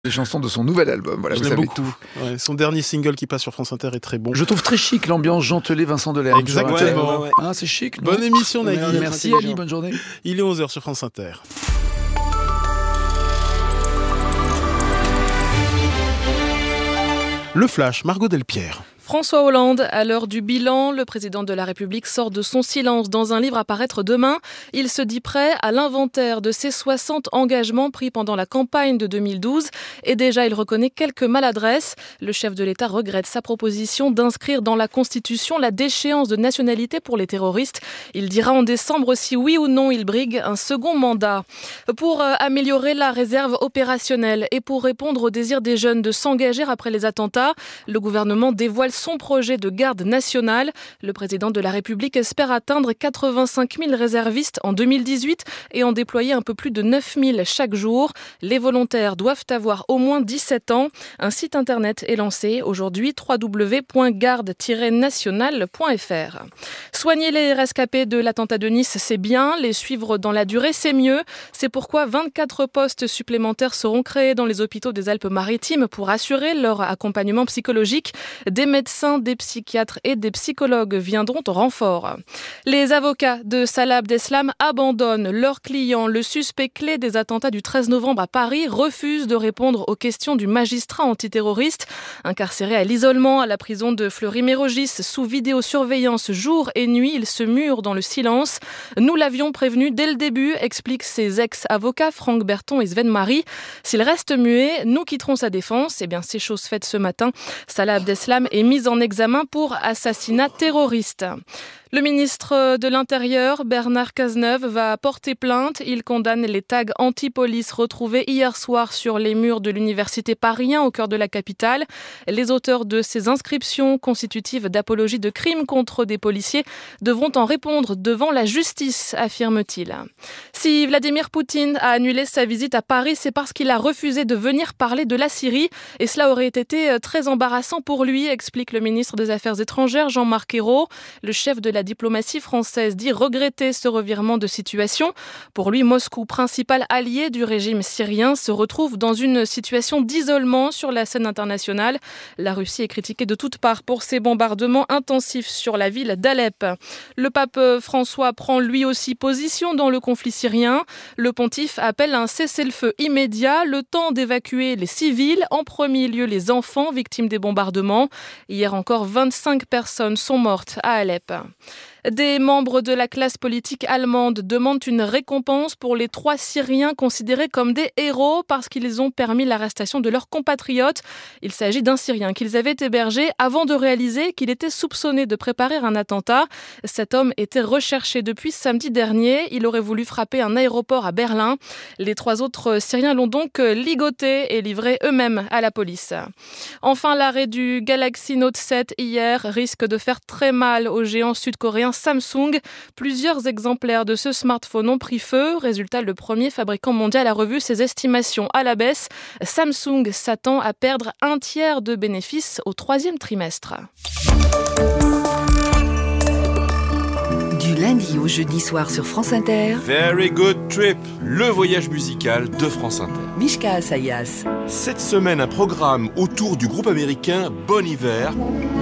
Les chansons de son nouvel album, voilà, je l'aime beaucoup. Ouais, son dernier single qui passe sur France Inter est très bon. Je trouve très chic l'ambiance Gentelet, Vincent Delerme. Exactement. Ouais. Ah, c'est chic. Bonne émission, Nagui. Merci Ali, bonne journée. Il est 11h sur France Inter. Le Flash, Margot Delpierre. François Hollande, à l'heure du bilan, le président de la République sort de son silence dans un livre à paraître demain. Il se dit prêt à l'inventaire de ses 60 engagements pris pendant la campagne de 2012. Et déjà, il reconnaît quelques maladresses. Le chef de l'État regrette sa proposition d'inscrire dans la Constitution la déchéance de nationalité pour les terroristes. Il dira en décembre si oui ou non il brigue un second mandat. Pour améliorer la réserve opérationnelle et pour répondre au désir des jeunes de s'engager après les attentats, le gouvernement dévoile son projet de garde nationale. Le président de la République espère atteindre 85 000 réservistes en 2018 et en déployer un peu plus de 9 000 chaque jour. Les volontaires doivent avoir au moins 17 ans. Un site internet est lancé aujourd'hui, www.garde-nationale.fr. Soigner les rescapés de l'attentat de Nice, c'est bien. Les suivre dans la durée, c'est mieux. C'est pourquoi 24 postes supplémentaires seront créés dans les hôpitaux des Alpes-Maritimes pour assurer leur accompagnement psychologique. Des médecins, des psychiatres et des psychologues viendront au renfort. Les avocats de Salah Abdeslam abandonnent leurs clients. Le suspect clé des attentats du 13 novembre à Paris refuse de répondre aux questions du magistrat antiterroriste. Incarcéré à l'isolement à la prison de Fleury-Mérogis sous vidéosurveillance jour et nuit, il se mure dans le silence. Nous l'avions prévenu dès le début, expliquent ses ex-avocats Franck Berton et Sven Marie. S'il reste muet, nous quitterons sa défense. Eh bien, c'est chose faite ce matin. Salah Abdeslam est mis en examen pour assassinat terroriste. Le ministre de l'Intérieur, Bernard Cazeneuve, va porter plainte. Il condamne les tags anti-police retrouvés hier soir sur les murs de l'université Paris 1 au cœur de la capitale. Les auteurs de ces inscriptions constitutives d'apologie de crimes contre des policiers devront en répondre devant la justice, affirme-t-il. Si Vladimir Poutine a annulé sa visite à Paris, c'est parce qu'il a refusé de venir parler de la Syrie. Et cela aurait été très embarrassant pour lui, explique le ministre des Affaires étrangères, Jean-Marc Ayrault. Le chef de la diplomatie française dit regretter ce revirement de situation. Pour lui, Moscou, principal allié du régime syrien, se retrouve dans une situation d'isolement sur la scène internationale. La Russie est critiquée de toutes parts pour ses bombardements intensifs sur la ville d'Alep. Le pape François prend lui aussi position dans le conflit syrien. Le pontife appelle à un cessez-le-feu immédiat, le temps d'évacuer les civils, en premier lieu les enfants victimes des bombardements. Hier encore, 25 personnes sont mortes à Alep. Des membres de la classe politique allemande demandent une récompense pour les 3 Syriens considérés comme des héros parce qu'ils ont permis l'arrestation de leurs compatriotes. Il s'agit d'un Syrien qu'ils avaient hébergé avant de réaliser qu'il était soupçonné de préparer un attentat. Cet homme était recherché depuis samedi dernier. Il aurait voulu frapper un aéroport à Berlin. Les 3 autres Syriens l'ont donc ligoté et livré eux-mêmes à la police. Enfin, l'arrêt du Galaxy Note 7 hier risque de faire très mal au géant sud-coréen Samsung. Plusieurs exemplaires de ce smartphone ont pris feu. Résultat, le premier fabricant mondial a revu ses estimations à la baisse. Samsung s'attend à perdre 1/3 de bénéfices au 3e trimestre. Du lundi au jeudi soir sur France Inter. Very Good Trip, le voyage musical de France Inter. Mishka Asayas. Cette semaine, un programme autour du groupe américain Bon Iver.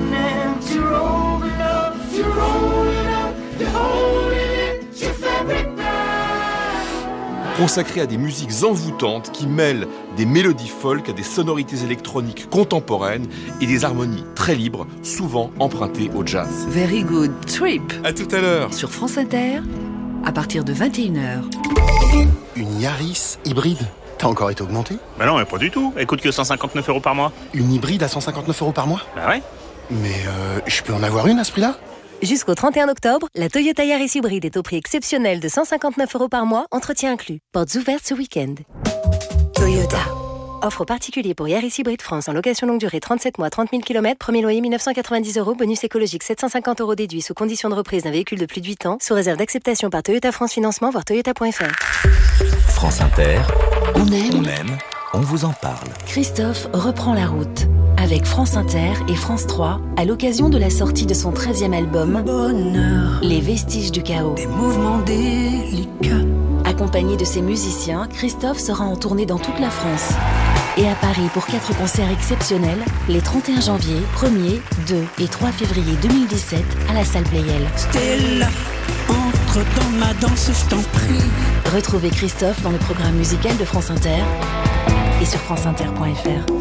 Consacré à des musiques envoûtantes qui mêlent des mélodies folk à des sonorités électroniques contemporaines et des harmonies très libres, souvent empruntées au jazz. Very Good Trip. À tout à l'heure. Sur France Inter, à partir de 21h. Une Yaris hybride. T'as encore été augmenté ? Bah non, mais pas du tout. Elle coûte que 159 € par mois. Une hybride à 159 € par mois ? Bah ouais. Mais je peux en avoir une à ce prix-là ? Jusqu'au 31 octobre, la Toyota Yaris hybride est au prix exceptionnel de 159 € par mois, entretien inclus. Portes ouvertes ce week-end. Toyota. Offre particulier pour Yaris Hybride France en location longue durée 37 mois, 30 000 km, premier loyer 1990 €, bonus écologique 750 € déduit sous condition de reprise d'un véhicule de plus de 8 ans, sous réserve d'acceptation par Toyota France Financement, voire toyota.fr. France Inter, on aime, on vous en parle. Christophe reprend la route avec France Inter et France 3 à l'occasion de la sortie de son 13e album Bonheur, Les Vestiges du Chaos. Des mouvements délicats. Accompagné de ses musiciens, Christophe sera en tournée dans toute la France et à Paris pour 4 concerts exceptionnels les 31 janvier, 1er, 2 et 3 février 2017 à la salle Playel. Stella, entre dans ma danse, je t'en prie. Retrouvez Christophe dans le programme musical de France Inter et sur franceinter.fr.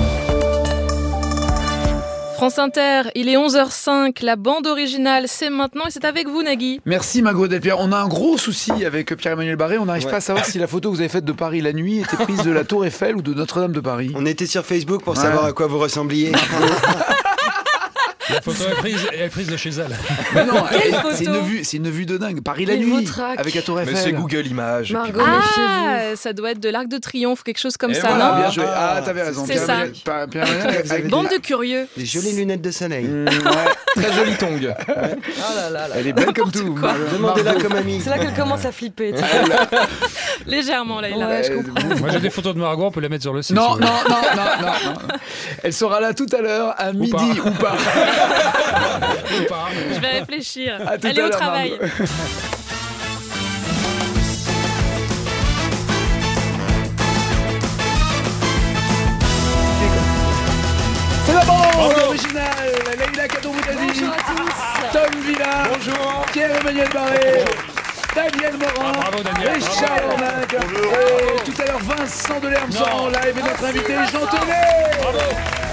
France Inter, il est 11h05, la bande originale, c'est maintenant et c'est avec vous Nagui. Merci Margot Delpierre. On a un gros souci avec Pierre-Emmanuel Barré. On n'arrive pas à savoir si la photo que vous avez faite de Paris la nuit était prise de la Tour Eiffel ou de Notre-Dame de Paris. On était sur Facebook pour savoir à quoi vous ressembliez. La photo est prise de chez elle. Mais non, c'est une vue de dingue. Paris la nuit, avec la Tour Eiffel. Mais c'est Google Images. Margot, ça doit être de l'Arc de Triomphe, quelque chose comme ça, voilà, non? Bien joué. Ah, t'avais raison. C'est ça. Bande de curieux. Des jolies lunettes de soleil. Très jolie tongue. Elle est belle comme tout. Demandez-la comme amie. C'est là qu'elle commence à flipper. Légèrement, là. Ouais, je comprends. Moi, j'ai des photos de Margot, on peut les mettre sur le site. Non. Elle sera là tout à l'heure, à midi ou pas. Je vais réfléchir. Allez au travail. C'est la bande originale. Leïla Kaddour-Boudadi, Tom Villa, bonjour, Pierre-Emmanuel Barré, Daniel Morin, Richard Ornac, et tout à l'heure Vincent Delerme sera en live et notre invité Jean Tenet.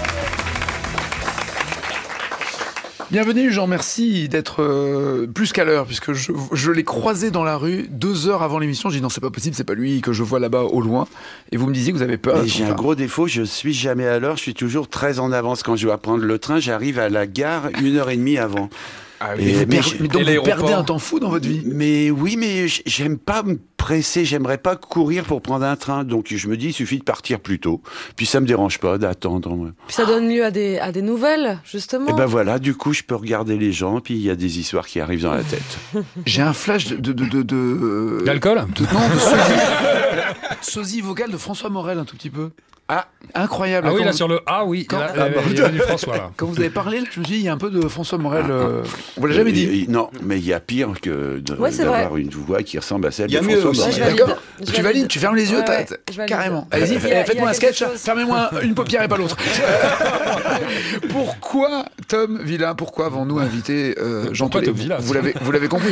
Bienvenue Jean, merci d'être plus qu'à l'heure, puisque je l'ai croisé dans la rue 2 heures avant l'émission. J'ai dit non, c'est pas possible, c'est pas lui que je vois là-bas au loin. Et vous me disiez que vous avez peur. J'ai un gros défaut, je suis jamais à l'heure, je suis toujours très en avance. Quand je dois prendre le train, j'arrive à la gare 1h30 avant. Ah oui, mais donc vous perdez un temps fou dans votre vie. Mais oui, mais j'aime pas me presser, j'aimerais pas courir pour prendre un train. Donc je me dis, il suffit de partir plus tôt. Puis ça me dérange pas d'attendre. Puis ça donne lieu à des nouvelles, justement. Et ben voilà, du coup, je peux regarder les gens, puis il y a des histoires qui arrivent dans la tête. J'ai un flash d'alcool. Non, de sosie vocale de François Morel, un tout petit peu. Ah, incroyable. Ah oui, là sur le A, oui. Il y a du François là. Quand vous avez parlé, là, je me suis dit, il y a un peu de François Morel. On l'a jamais dit. Non, mais il y a pire que d'avoir une voix qui ressemble à celle de François Morel. D'accord. Tu valides, tu fermes les yeux, carrément. Allez-y, faites-moi un sketch. Fermez-moi une paupière et pas l'autre. Pourquoi, Tom Villa, pourquoi avons-nous invité Jean Telet? Vous l'avez compris.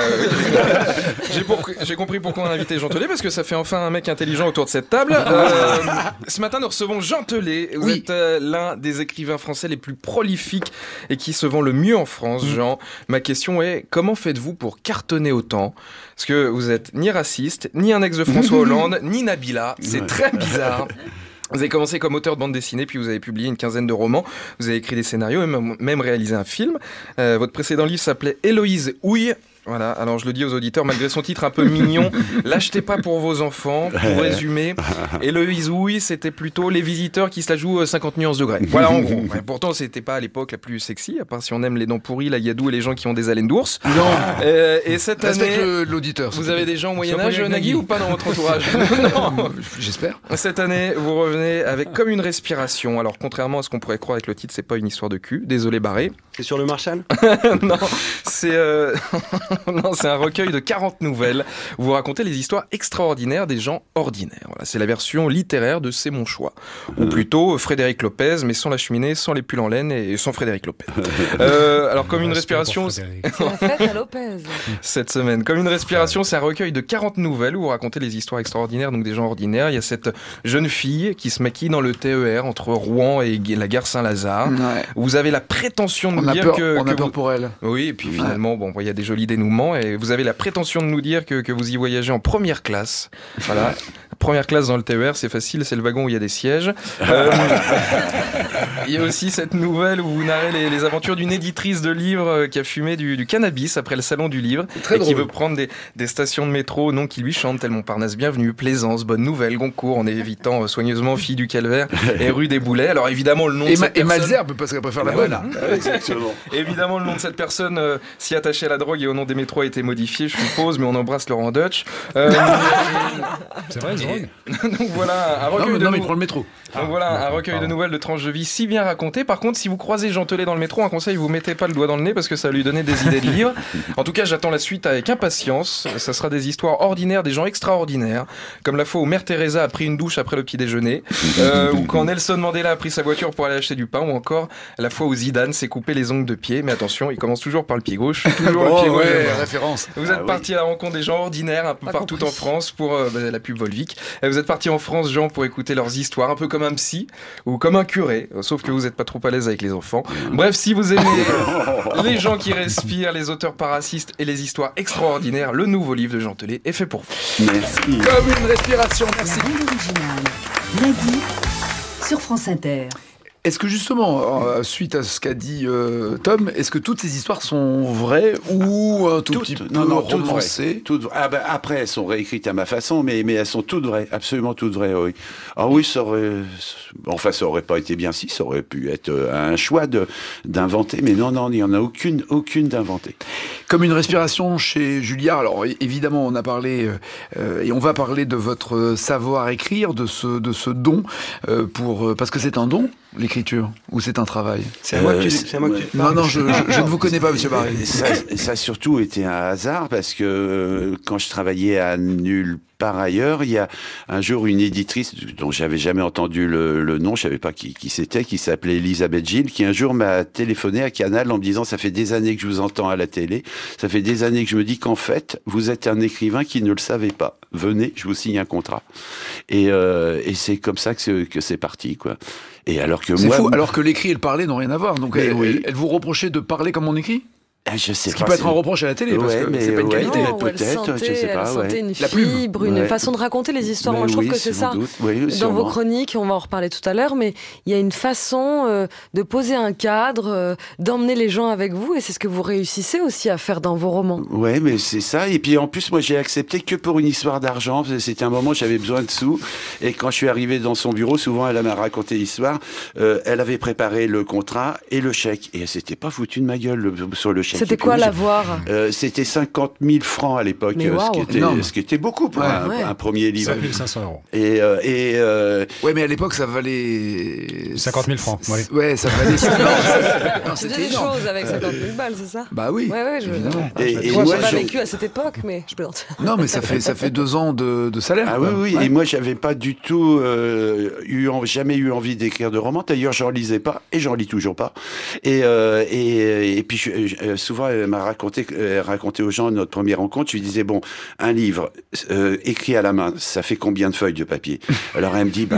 J'ai compris pourquoi on a invité Jean Telet, parce que ça fait enfin un mec intelligent autour de cette table. Ce matin, nous recevons Jean Telet. Vous êtes l'un des écrivains français les plus prolifiques et qui se vend le mieux en France, Jean. Ma question est, comment faites-vous pour cartonner autant? Parce que vous êtes ni raciste, ni un ex de François Hollande, ni Nabila. C'est très bizarre. Vous avez commencé comme auteur de bande dessinée, puis vous avez publié une 15aine de romans. Vous avez écrit des scénarios et même réalisé un film. Votre précédent livre s'appelait Héloïse Houille. Voilà, alors je le dis aux auditeurs, malgré son titre un peu mignon, l'achetez pas pour vos enfants, pour résumer. Héloïse Houille, c'était plutôt les visiteurs qui se la jouent 50 nuances de grès. Voilà, en gros. Ouais, pourtant, c'était pas à l'époque la plus sexy, à part si on aime les dents pourries, la Yadou et les gens qui ont des haleines d'ours. Non. Et cette année, l'auditeur. Vous avez des gens au Moyen-Âge, Nagui, ou pas dans votre entourage? Non. J'espère. Cette année, vous revenez avec Comme une respiration. Alors, contrairement à ce qu'on pourrait croire avec le titre, c'est pas une histoire de cul. Désolé, Barré. C'est sur le Marshall? Non, c'est un recueil de 40 nouvelles où vous racontez les histoires extraordinaires des gens ordinaires. Voilà, c'est la version littéraire de C'est mon choix. Ou plutôt Frédéric Lopez, mais sans la cheminée, sans les pulls en laine et sans Frédéric Lopez. Alors, Comme une respiration... C'est la fête à Lopez. Cette semaine. Comme une respiration, c'est un recueil de 40 nouvelles où vous racontez les histoires extraordinaires, donc des gens ordinaires. Il y a cette jeune fille qui se maquille dans le TER entre Rouen et la gare Saint-Lazare. Ouais. Vous avez la prétention de nous dire que... On a peur pour elle. Oui, et puis finalement, bon, il y a des jolis dénouements et vous avez la prétention de nous dire que vous y voyagez en première classe. Voilà. Première classe dans le TER, c'est facile, c'est le wagon où il y a des sièges. Il y a aussi cette nouvelle où vous narrez les aventures d'une éditrice de livres qui a fumé du cannabis après le salon du livre et qui veut prendre des stations de métro, nom qui lui chante, tel Montparnasse Bienvenue, Plaisance, Bonne Nouvelle, Goncourt, en évitant soigneusement Fille du Calvaire et Rue des Boulets. Alors évidemment, le nom de cette personne... Et Malzerbe, parce qu'elle préfère la bonne. Exactement. Évidemment, le nom de cette personne s'y attachait à la drogue et au nom des métros a été modifié, je suppose, mais on embrasse Laurent Deutsch. C'est vrai, ils ont Donc voilà, un recueil non, mais il prend le métro. Donc voilà, un recueil de nouvelles de tranches de vie si bien racontées. Par contre, si vous croisez Jean Telet dans le métro, un conseil, vous mettez pas le doigt dans le nez parce que ça va lui donner des idées de livres. En tout cas, j'attends la suite avec impatience. Ça sera des histoires ordinaires, des gens extraordinaires, comme la fois où Mère Teresa a pris une douche après le petit déjeuner, ou quand Nelson Mandela a pris sa voiture pour aller acheter du pain, ou encore la fois où Zidane s'est coupé les ongles de pied. Mais attention, il commence toujours par le pied gauche. Toujours le pied gauche. Référence. Vous êtes parti à la rencontre des gens ordinaires un peu partout en France pour la pub Volvic. Et vous êtes parti en France, Jean, pour écouter leurs histoires, un peu comme un psy ou comme un curé, sauf que vous n'êtes pas trop à l'aise avec les enfants. Bref, si vous aimez les gens qui respirent, les auteurs paracistes et les histoires extraordinaires, le nouveau livre de Jean Telet est fait pour vous. Merci. Comme une respiration, merci. La bande originale. Nagui sur France Inter. Est-ce que justement, suite à ce qu'a dit Tom, est-ce que toutes ces histoires sont vraies ou un tout petit peu romancées? Après, elles sont réécrites à ma façon, mais elles sont toutes vraies, absolument toutes vraies, oui. Alors oui, ça aurait pas été bien si, ça aurait pu être un choix d'inventer, mais non, il n'y en a aucune d'inventée. Comme une respiration chez Julliard, alors évidemment, on a parlé, et on va parler de votre savoir écrire, de ce don, parce que c'est un don, l'écriture, ou c'est un travail? C'est à moi que tu parles. Non, je ne vous connais pas, monsieur Barré. Ça a surtout été un hasard, parce que quand je travaillais à Nulle part ailleurs, il y a un jour une éditrice dont j'avais jamais entendu le nom, je savais pas qui c'était, qui s'appelait Elisabeth Gilles, qui un jour m'a téléphoné à Canal en me disant: ça fait des années que je vous entends à la télé, ça fait des années que je me dis qu'en fait, vous êtes un écrivain qui ne le savait pas. Venez, je vous signe un contrat. Et c'est comme ça que c'est parti, quoi. Et alors que c'est fou, alors que l'écrit et le parler n'ont rien à voir. Donc elle vous reprochait de parler comme on écrit? Je sais Ce qui peut être un reproche à la télé, parce que c'est pas une qualité. Non, peut-être, je sais pas. Elle sentait une fibre, une façon de raconter les histoires. Moi, je trouve que c'est ça. Dans vos chroniques, on va en reparler tout à l'heure, mais il y a une façon de poser un cadre, d'emmener les gens avec vous, et c'est ce que vous réussissez aussi à faire dans vos romans. Ouais, mais c'est ça. Et puis en plus, moi, j'ai accepté que pour une histoire d'argent. C'était un moment où j'avais besoin de sous, et quand je suis arrivé dans son bureau, souvent, elle m'a raconté l'histoire. Elle avait préparé le contrat et le chèque, et elle s'était pas foutue de ma gueule sur le chèque. C'était quoi l'avoir? C'était 50 000 francs à l'époque, ce qui était beaucoup pour un premier livre. 5 500 €. Ouais, mais à l'époque, ça valait 50 000 francs. Ouais, ça valait. C'était des choses avec 50 000 balles, c'est ça? Bah oui, évidemment. Moi, j'ai pas vécu à cette époque, mais je plaisante. Non, mais ça fait 2 ans de salaire. Ah oui. Et moi, j'avais pas du tout jamais eu envie d'écrire de roman. D'ailleurs, j'en lisais pas et j'en lis toujours pas. Et puis souvent, elle m'a raconté aux gens notre première rencontre. Je lui disais, bon, un livre écrit à la main, ça fait combien de feuilles de papier? Alors elle me dit,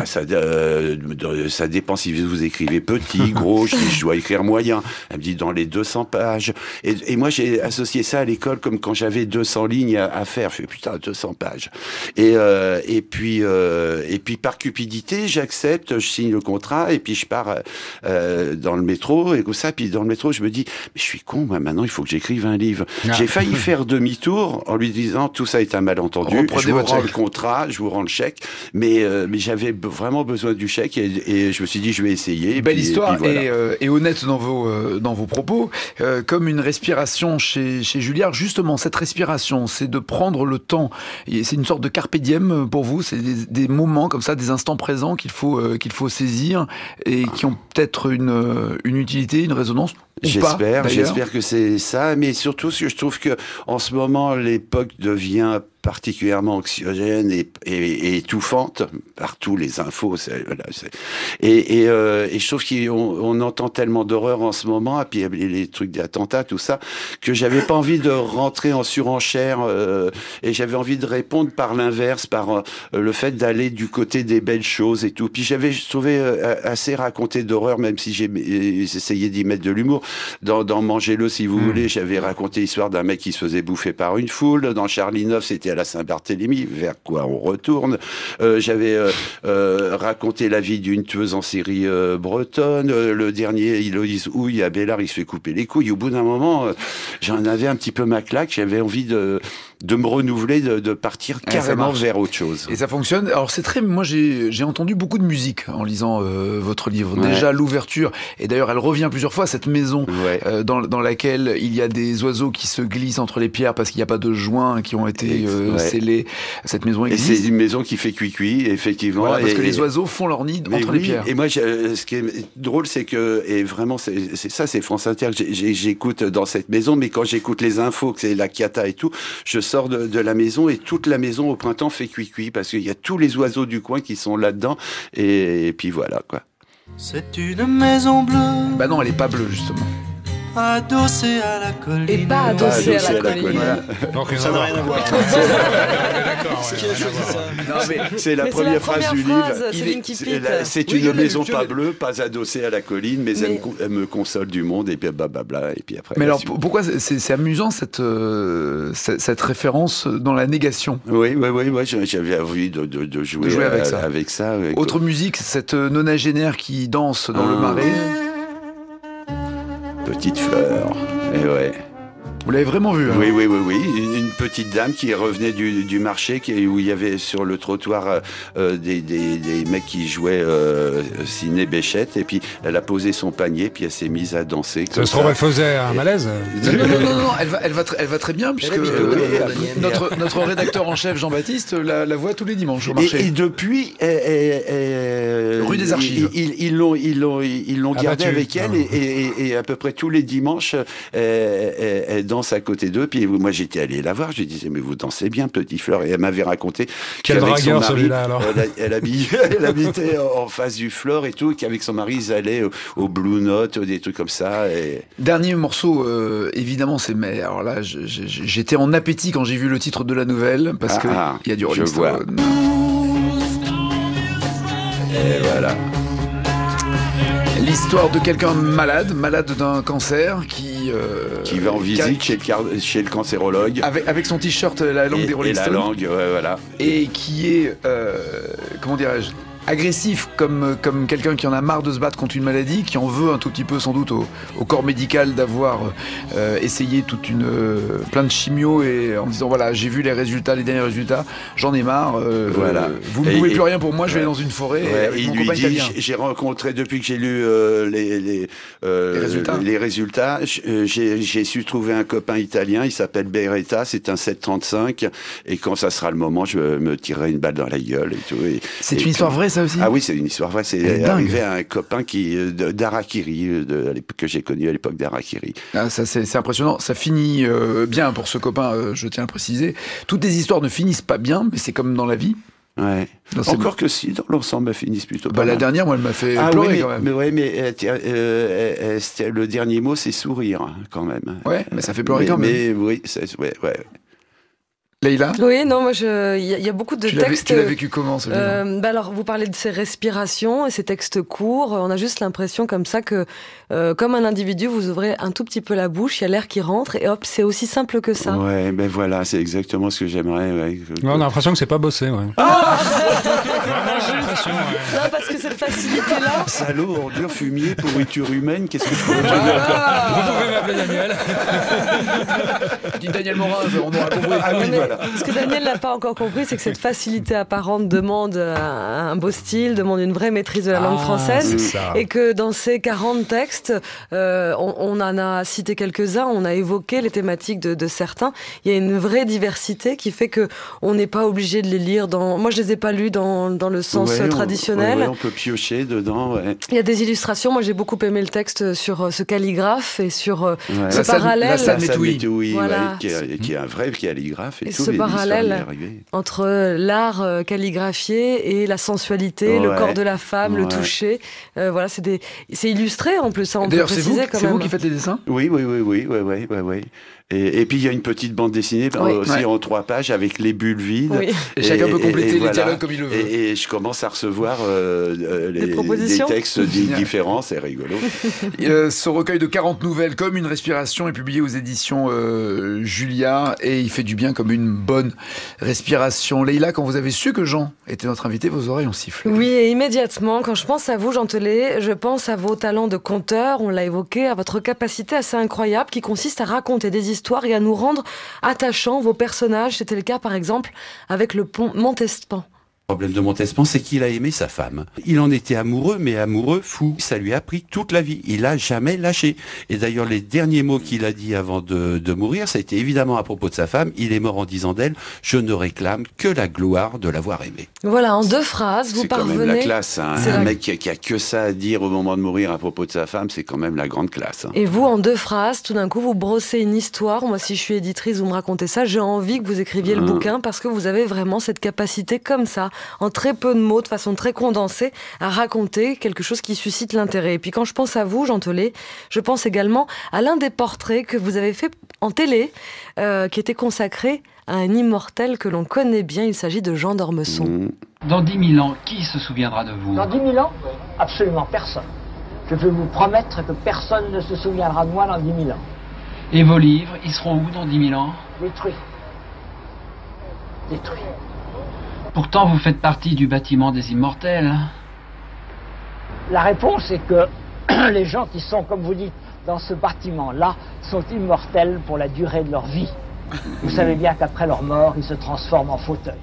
ça dépend si vous écrivez petit, gros. Je dois écrire moyen. Elle me dit, dans les 200 pages. Et moi, j'ai associé ça à l'école comme quand j'avais 200 lignes à faire. Je fais, putain, 200 pages. Et puis par cupidité, j'accepte, je signe le contrat et puis je pars dans le métro et comme ça. Puis dans le métro, je me dis, mais je suis con, moi, maintenant il faut que j'écrive un livre. J'ai failli faire demi-tour en lui disant, tout ça est un malentendu, je vous rends le contrat, je vous rends le chèque, mais j'avais vraiment besoin du chèque et je me suis dit, je vais essayer. Belle histoire et honnête dans vos propos, comme une respiration chez Julliard. Justement, cette respiration, c'est de prendre le temps, c'est une sorte de carpe diem pour vous, c'est des moments comme ça, des instants présents qu'il faut saisir et qui ont peut-être une utilité, une résonance. J'espère que c'est ça, mais surtout, je trouve que en ce moment, l'époque devient particulièrement anxiogène et étouffante par tous les infos. Et je trouve qu'on entend tellement d'horreur en ce moment, et puis les trucs d'attentats, tout ça, que j'avais pas envie de rentrer en surenchère, et j'avais envie de répondre par l'inverse, par le fait d'aller du côté des belles choses et tout. Puis j'avais trouvé assez raconté d'horreur, même si j'essayais d'y mettre de l'humour. Dans Mangez-le si vous voulez, j'avais raconté l'histoire d'un mec qui se faisait bouffer par une foule. Dans Charlie 9, c'était à la Saint-Barthélemy, vers quoi on retourne. J'avais raconté la vie d'une tueuse en série bretonne. Le dernier, Héloïse Houille, à Bélard, il se fait couper les couilles. Au bout d'un moment, j'en avais un petit peu ma claque. J'avais envie de me renouveler, de partir carrément vers autre chose. Et ça fonctionne. Alors c'est très... Moi j'ai entendu beaucoup de musique en lisant votre livre. Ouais. Déjà l'ouverture, et d'ailleurs elle revient plusieurs fois, cette maison dans laquelle il y a des oiseaux qui se glissent entre les pierres parce qu'il n'y a pas de joints qui ont été cette maison existe. Et c'est une maison qui fait cuit-cuit, effectivement. Voilà, parce que les oiseaux font leur nid entre les pierres. Et moi, ce qui est drôle, c'est que, et vraiment, c'est France Inter que j'écoute dans cette maison, mais quand j'écoute les infos, que c'est la Chiata et tout, je sors de la maison et toute la maison au printemps fait cuit-cuit, parce qu'il y a tous les oiseaux du coin qui sont là-dedans, et puis voilà, quoi. C'est une maison bleue. Bah non, elle est pas bleue, justement. Adossée à la colline. Et pas adossée à la colline. Voilà. Donc, Ça n'a rien à voir. C'est la première phrase du livre. C'est une Oui, maison pas bleue, pas adossée à la colline, mais elle me console du monde, et puis blablabla, et puis après. Mais alors, pourquoi c'est amusant cette référence dans la négation? Oui, j'avais envie de jouer avec ça. Autre musique, cette nonagénaire qui danse dans le marais. Petite fleur, et ouais. Vous l'avez vraiment vu, hein? Oui. Une petite dame qui revenait du marché, où il y avait sur le trottoir des mecs qui jouaient ciné Béchette, et puis elle a posé son panier, puis elle s'est mise à danser. Ça se trouve, elle faisait un malaise? Non, elle va très bien, puisque notre rédacteur en chef Jean-Baptiste la voit tous les dimanches au marché. Et depuis, rue des Archives, ils l'ont gardée avec elle, et à peu près tous les dimanches, elle danse à côté d'eux. Puis moi, j'étais allé la voir, je lui disais, mais vous dansez bien, Petite Fleur. Et elle m'avait raconté quel dragueur celui-là, alors. Elle habitait en face du Flore et tout, et qu'avec son mari, ils allaient au Blue Note, des trucs comme ça. Et... Dernier morceau, évidemment, mais alors là, j'étais en appétit quand j'ai vu le titre de la nouvelle, parce qu'il y a du Rolling Stone. Et voilà. L'histoire de quelqu'un malade d'un cancer qui va en visite chez le cancérologue avec son t-shirt la langue des Rolling Stones. Et la langue, voilà. Et qui est comment dirais-je, agressif comme quelqu'un qui en a marre de se battre contre une maladie, qui en veut un tout petit peu sans doute au corps médical d'avoir essayé plein de chimio, et en disant voilà, j'ai vu les derniers résultats, j'en ai marre, voilà. Vous ne pouvez plus rien pour moi, je vais dans une forêt. Il lui dit, j'ai rencontré, depuis que j'ai lu les résultats, j'ai su trouver un copain italien, il s'appelle Beretta, c'est un 735, et quand ça sera le moment, je me tirerai une balle dans la gueule et tout. C'est une histoire vraie, ça aussi? Ah oui, c'est une histoire vraie. C'est arrivé à un copain d'Harakiri, que j'ai connu à l'époque d'Harakiri. Ah, ça, c'est impressionnant. Ça finit bien pour ce copain, je tiens à préciser. Toutes les histoires ne finissent pas bien, mais c'est comme dans la vie. Ouais. Encore que si, dans l'ensemble, elles finissent plutôt pas. La dernière, moi, elle m'a fait pleurer quand même. Mais le dernier mot, c'est sourire, quand même. Ouais, mais ça fait pleurer quand même. Mais oui, ouais. Leïla ? Oui, non, moi, il y a beaucoup de textes. Tu l'as vécu comment, ce livre ? Alors, vous parlez de ces respirations et ces textes courts. On a juste l'impression comme ça que, comme un individu, vous ouvrez un tout petit peu la bouche, il y a l'air qui rentre, et hop, c'est aussi simple que ça. Ouais, ben voilà, c'est exactement ce que j'aimerais. Ouais. On a l'impression que c'est pas bossé, ouais. Non, parce que cette facilité-là. Salaud, ordure, fumier, pourriture humaine, qu'est-ce que je peux dire ? Vous pouvez m'appeler Daniel. Dis Daniel Morin, on aura compris. Ah oui, voilà. Ce que Daniel n'a pas encore compris, c'est que cette facilité apparente demande un beau style, demande une vraie maîtrise de la langue française, et que dans ces 40 textes, on en a cité quelques-uns, on a évoqué les thématiques de certains. Il y a une vraie diversité qui fait que on n'est pas obligé de les lire moi, je les ai pas lus dans le sens traditionnel. On peut piocher dedans. Ouais. Il y a des illustrations. Moi, j'ai beaucoup aimé le texte sur ce calligraphe et sur ce parallèle. Hassan Metoui, voilà. Qui est un vrai calligraphe. Et ce parallèle entre l'art calligraphié et la sensualité, le corps de la femme, le toucher. Voilà, c'est illustré en plus. On D'ailleurs, peut préciser quand même. C'est vous qui faites les dessins ? Oui. Et puis il y a une petite bande dessinée aussi en 3 pages avec les bulles vides. Oui. Et chacun peut compléter les dialogues comme il le veut. Et je commence à recevoir des textes différents, c'est rigolo. Ce recueil de 40 nouvelles comme une respiration est publié aux éditions Julia, et il fait du bien comme une bonne respiration. Leïla, quand vous avez su que Jean était notre invité, vos oreilles ont sifflé. Oui, et immédiatement, quand je pense à vous, Jean Telet, je pense à vos talents de conteur, on l'a évoqué, à votre capacité assez incroyable qui consiste à raconter des histoires et à nous rendre attachants vos personnages. C'était le cas par exemple avec le pont Montespan. Le problème de Montespan, c'est qu'il a aimé sa femme. Il en était amoureux, mais amoureux fou. Ça lui a pris toute la vie. Il a jamais lâché. Et d'ailleurs, les derniers mots qu'il a dit avant de mourir, ça a été évidemment à propos de sa femme. Il est mort en disant d'elle, je ne réclame que la gloire de l'avoir aimée. Voilà, en 2 phrases, vous parvenez... C'est quand même la classe. Hein. Un mec qui a que ça à dire au moment de mourir à propos de sa femme, c'est quand même la grande classe. Hein. Et vous, en 2 phrases, tout d'un coup, vous brossez une histoire. Moi, si je suis éditrice, vous me racontez ça. J'ai envie que vous écriviez le bouquin parce que vous avez vraiment cette capacité comme ça, en très peu de mots, de façon très condensée, à raconter quelque chose qui suscite l'intérêt. Et puis quand je pense à vous, Jean Telet, je pense également à l'un des portraits que vous avez fait en télé, qui était consacré à un immortel que l'on connaît bien. Il s'agit de Jean d'Ormesson. Dans 10 000 ans, qui se souviendra de vous? Dans 10 000 ans, absolument personne. Je peux vous promettre que personne ne se souviendra de moi dans 10 000 ans. Et vos livres, ils seront où dans 10 000 ans? Détruits. Détruits. Pourtant, vous faites partie du bâtiment des immortels. La réponse est que les gens qui sont, comme vous dites, dans ce bâtiment-là, sont immortels pour la durée de leur vie. Vous savez bien qu'après leur mort, ils se transforment en fauteuil.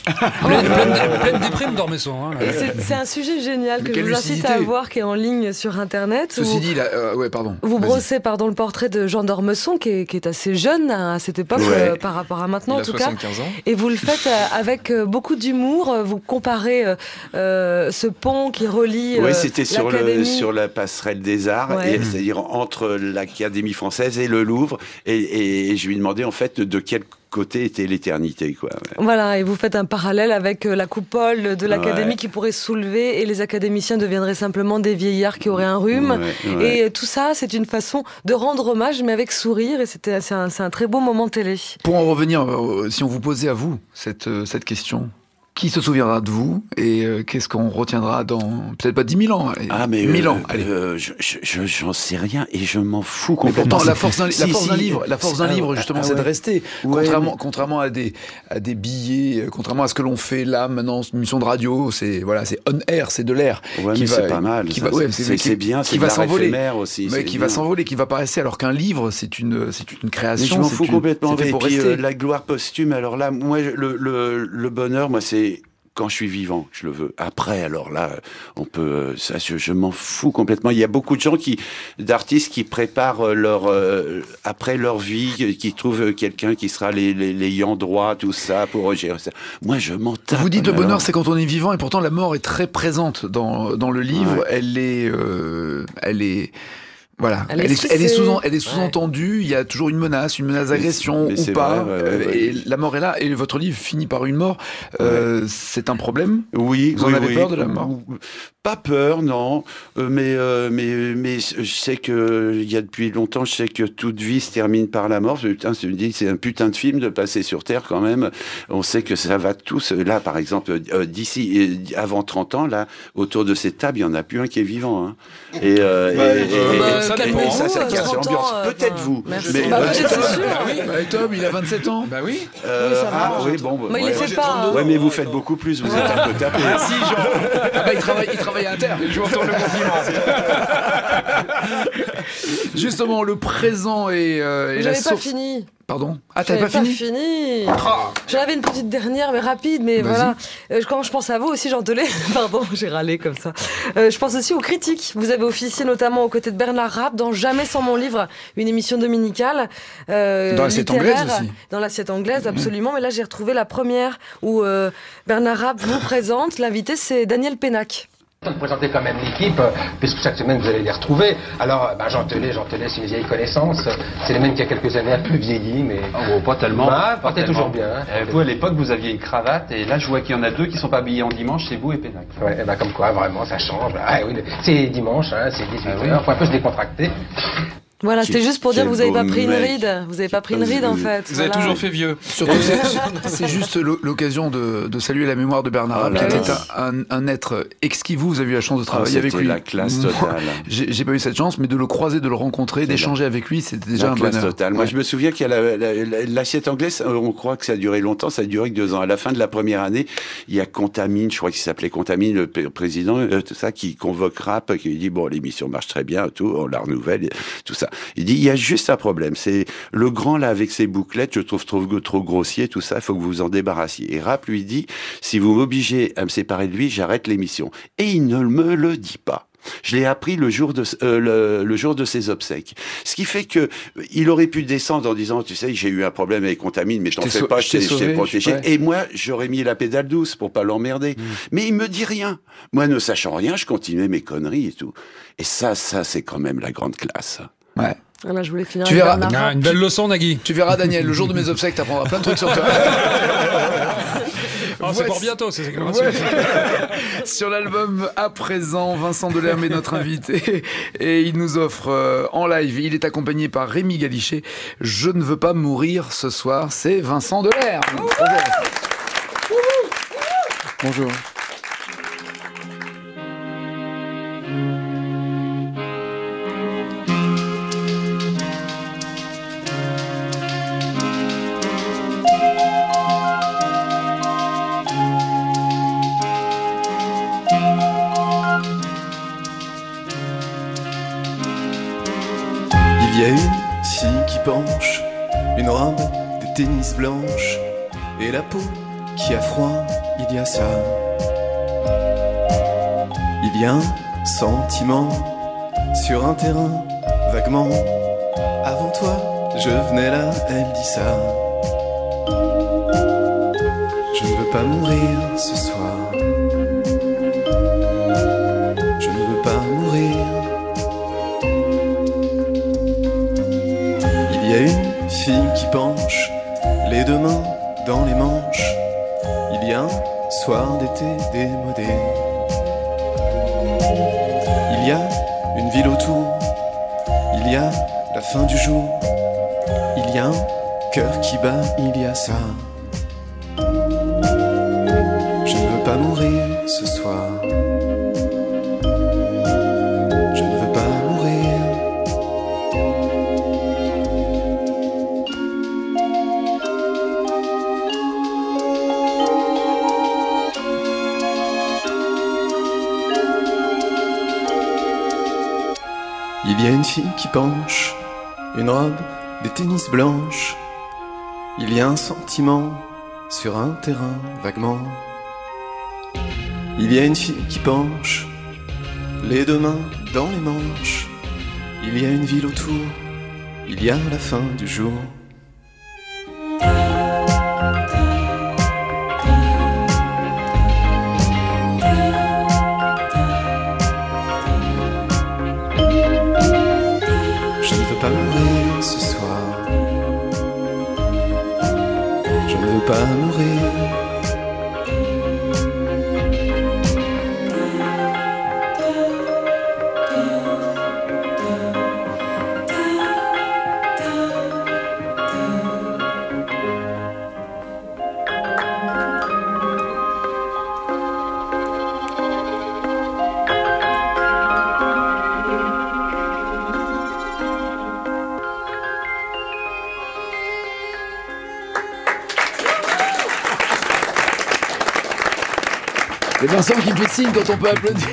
Pleine déprime d'Ormesson. Hein, c'est un sujet génial que je vous incite à voir, qui est en ligne sur Internet. Ceci dit, pardon. Vous brossez le portrait de Jean d'Ormesson, qui est assez jeune à cette époque, par rapport à maintenant, en tout cas. 75 ans. Et vous le faites avec beaucoup d'humour. Vous comparez ce pont qui relie c'était sur la passerelle des Arts, c'est-à-dire entre l'Académie française et le Louvre. Et je lui ai demandé, en fait, de quel côté était l'éternité, quoi. Ouais. Voilà, et vous faites un parallèle avec la coupole de l'Académie qui pourrait se soulever et les académiciens deviendraient simplement des vieillards qui auraient un rhume. Et tout ça, c'est une façon de rendre hommage, mais avec sourire, et c'est un très beau moment télé. Pour en revenir, si on vous posait à vous cette question, qui se souviendra de vous et qu'est-ce qu'on retiendra dans peut-être pas 10 000 ans, allez, 1000 ans, allez. J'en sais rien et je m'en fous complètement. Mais pourtant, la force d'un livre, justement, c'est de rester. Contrairement à des billets, contrairement à ce que l'on fait là maintenant, une émission de radio, c'est on air, c'est de l'air. C'est pas mal. C'est bien, c'est de l'art éphémère aussi. Mais qui va s'envoler, qui va pas rester, alors qu'un livre, c'est une création. Mais je m'en fous complètement. Et puis la gloire posthume, alors là, moi, le bonheur, moi, c'est quand je suis vivant, je le veux. Après, alors là, on peut, ça, je m'en fous complètement. Il y a beaucoup de gens d'artistes qui préparent après leur vie, qui trouvent quelqu'un qui sera l'ayant droit, tout ça, pour gérer ça. Moi, je m'en tape. Vous dites le bonheur, c'est quand on est vivant, et pourtant la mort est très présente dans le livre. Ouais. Elle est voilà, elle est sous-entendue, il y a toujours une menace d'agression ou pas, et la mort est là, et votre livre finit par une mort, c'est un problème? Oui. Vous en avez peur de la mort? Pas peur, non, mais je sais que, il y a depuis longtemps, je sais que toute vie se termine par la mort. Putain, c'est un putain de film de passer sur Terre quand même. On sait que ça va tous, là par exemple, d'ici, avant 30 ans, là, autour de cette table, il n'y en a plus un qui est vivant, hein. Ça casse l'ambiance. Peut-être vous. Mais c'est sûr. Tom, il a 27 ans. Bah oui. Mais il les fait pas. Ouais, mais vous faites beaucoup plus. Vous êtes un peu tapé. Merci, Jean. Il travaille à Inter. Je vous retourne le compliment. Justement, le présent et la source. J'avais pas fini. Pardon? Ah, t'avais pas fini? J'en avais une petite dernière, mais rapide, mais voilà. Quand je pense à vous aussi, Jean Telet, pardon, j'ai râlé comme ça. Je pense aussi aux critiques. Vous avez officié notamment aux côtés de Bernard Rapp dans Jamais sans mon livre, une émission dominicale. Dans l'assiette anglaise aussi. Dans l'assiette anglaise, absolument. Mais là, j'ai retrouvé la première où Bernard Rapp vous présente. L'invité, c'est Daniel Pénac. De présenter quand même l'équipe, puisque chaque semaine vous allez les retrouver. Alors, Jean Telet, c'est une vieille connaissance. C'est le même qui a quelques années un peu vieilli, mais... pas tellement. Portait toujours bien. Vous, à l'époque, vous aviez une cravate, et là, je vois qu'il y en a deux qui sont pas habillés en dimanche, c'est vous et Pénac. Ouais, comme quoi, vraiment, ça change. C'est dimanche, c'est 18h, faut un peu se décontracter. Voilà, c'était juste pour dire que vous n'avez pas pris une ride. Vous n'avez pas pris une ride, en fait. Vous avez toujours fait vieux. Surtout, c'est juste l'occasion de saluer la mémoire de Bernard Rapp, qui était un être exquis. Vous avez eu la chance de travailler avec lui. C'était la classe totale. J'ai pas eu cette chance, mais de le croiser, de le rencontrer, d'échanger avec lui, c'était déjà un bonheur. La classe totale. Moi, je me souviens qu'il y a l'assiette anglaise, on croit que ça a duré longtemps, ça a duré que 2 ans. À la fin de la première année, il y a Contamine, je crois qu'il s'appelait Contamine, le président, tout ça, qui convoque Rapp, qui dit, bon, l'émission marche très bien, tout, on la renouvelle, tout ça. Il dit, il y a juste un problème, c'est le grand là avec ses bouclettes, je trouve trop grossier, tout ça, il faut que vous vous en débarrassiez. Et Rapp lui dit, si vous m'obligez à me séparer de lui, j'arrête l'émission. Et il ne me le dit pas. Je l'ai appris le jour de ses obsèques. Ce qui fait que il aurait pu descendre en disant, tu sais, j'ai eu un problème avec Contamine, mais je t'en fais pas, je t'ai protégé. Et moi, j'aurais mis la pédale douce pour pas l'emmerder. Mais il me dit rien. Moi, ne sachant rien, je continuais mes conneries et tout. Et ça, c'est quand même la grande classe. Ouais. Là, je voulais finir. Tu verras, une belle leçon, Nagui. Tu verras, Daniel, le jour de mes obsèques, t'apprendras plein de trucs sur toi. C'est pour bientôt, c'est comment Sur l'album À présent, Vincent Delerme est notre invité et il nous offre en live, il est accompagné par Rémi Galichet, Je ne veux pas mourir ce soir, c'est Vincent Delerme. Bonjour. Il y a une fille qui penche, une robe de tennis blanche, et la peau qui a froid, il y a ça. Il y a un sentiment sur un terrain vaguement. Avant toi, je venais là, elle dit ça. Je ne veux pas mourir ce soir. Je ne veux pas mourir. Il y a une fille qui penche, les deux mains dans les manches. Il y a un soir d'été démodé. Il y a une ville autour. Il y a la fin du jour. Il y a un cœur qui bat, il y a ça. Je ne veux pas mourir ce soir. Je ne veux pas mourir. Il y a une fille qui penche, une robe, des tennis blanches. Il y a un sentiment sur un terrain vaguement. Il y a une fille qui penche, les deux mains dans les manches. Il y a une ville autour, il y a la fin du jour. Je ne veux pas mourir ce soir. Je ne veux pas mourir. C'est Vincent qui fait signe quand on peut applaudir.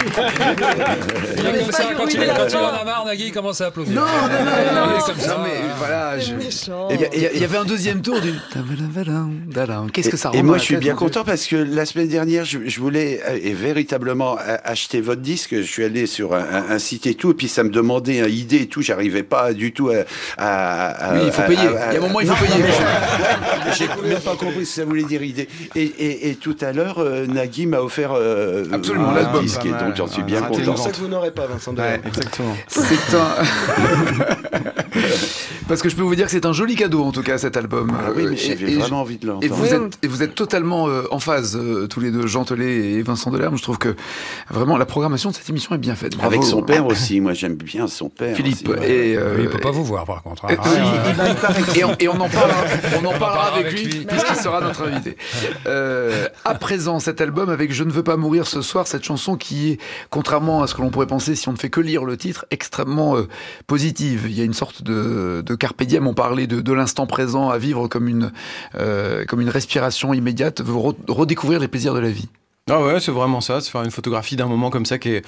Quand tu en as marre, Nagui commence à applaudir. Non, mais voilà. Il y avait un deuxième tour du. Qu'est-ce que ça rend? Et moi, je suis bien content parce que la semaine dernière, je voulais véritablement acheter votre disque. Je suis allé sur un site et tout, et puis ça me demandait un ID et tout. J'arrivais pas du tout à oui, il faut payer. Il y a un moment, il faut payer. J'ai même pas compris ce que ça voulait dire ID. Et tout à l'heure, Nagui m'a offert absolument l'album, disque, et donc j'en suis bien content. C'est pour ça que vous n'aurez pas, Vincent Delerme. Exactement. C'est un. Parce que je peux vous dire que c'est un joli cadeau, en tout cas, cet album. Ah oui, mais j'avais vraiment envie de l'entendre. Et vous êtes totalement en phase, tous les deux, Jean Telet et Vincent Delerme. Je trouve que vraiment la programmation de cette émission est bien faite. Bravo. Avec son père aussi, moi j'aime bien son père. Philippe. Aussi, et il ne peut pas vous voir, par contre. Et on en parlera avec lui, puisqu'il sera notre invité. À présent, cet album avec Je ne veux pas mourir ce soir, cette chanson qui est, contrairement à ce que l'on pourrait penser si on ne fait que lire le titre, extrêmement positive. Il y a une sorte de carpe diem, on parlait de l'instant présent à vivre comme une respiration immédiate, redécouvrir les plaisirs de la vie. Ah ouais, c'est vraiment ça, c'est faire une photographie d'un moment comme ça qui est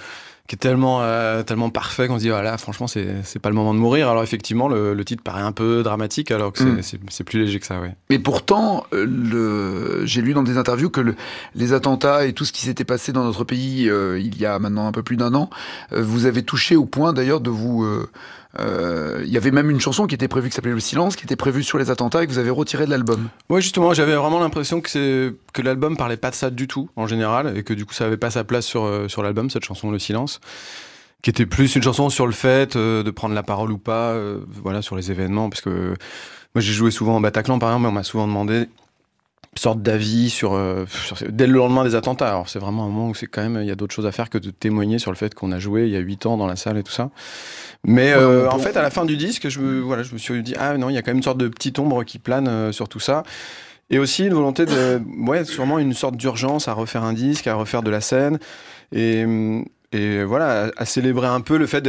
qui est tellement parfait qu'on se dit voilà, franchement c'est pas le moment de mourir. Alors effectivement le titre paraît un peu dramatique alors que c'est plus léger que ça. Ouais. Mais pourtant j'ai lu dans des interviews que les attentats et tout ce qui s'était passé dans notre pays il y a maintenant un peu plus d'1 an, vous avez touché au point d'ailleurs de vous il y avait même une chanson qui était prévue qui s'appelait Le Silence, qui était prévue sur les attentats et que vous avez retiré de l'album. Ouais, justement, j'avais vraiment l'impression que l'album parlait pas de ça du tout en général et que du coup ça avait pas sa place sur l'album, cette chanson Le Silence, qui était plus une chanson sur le fait de prendre la parole ou pas, voilà, sur les événements, parce que moi j'ai joué souvent en Bataclan par exemple, mais on m'a souvent demandé une sorte d'avis dès le lendemain des attentats. Alors c'est vraiment un moment où c'est quand même il y a d'autres choses à faire que de témoigner sur le fait qu'on a joué il y a 8 ans dans la salle et tout ça. Mais en fait, à la fin du disque, je me suis dit ah non, il y a quand même une sorte de petite ombre qui plane sur tout ça, et aussi une volonté sûrement une sorte d'urgence à refaire un disque, à refaire de la scène, et voilà, à célébrer un peu le fait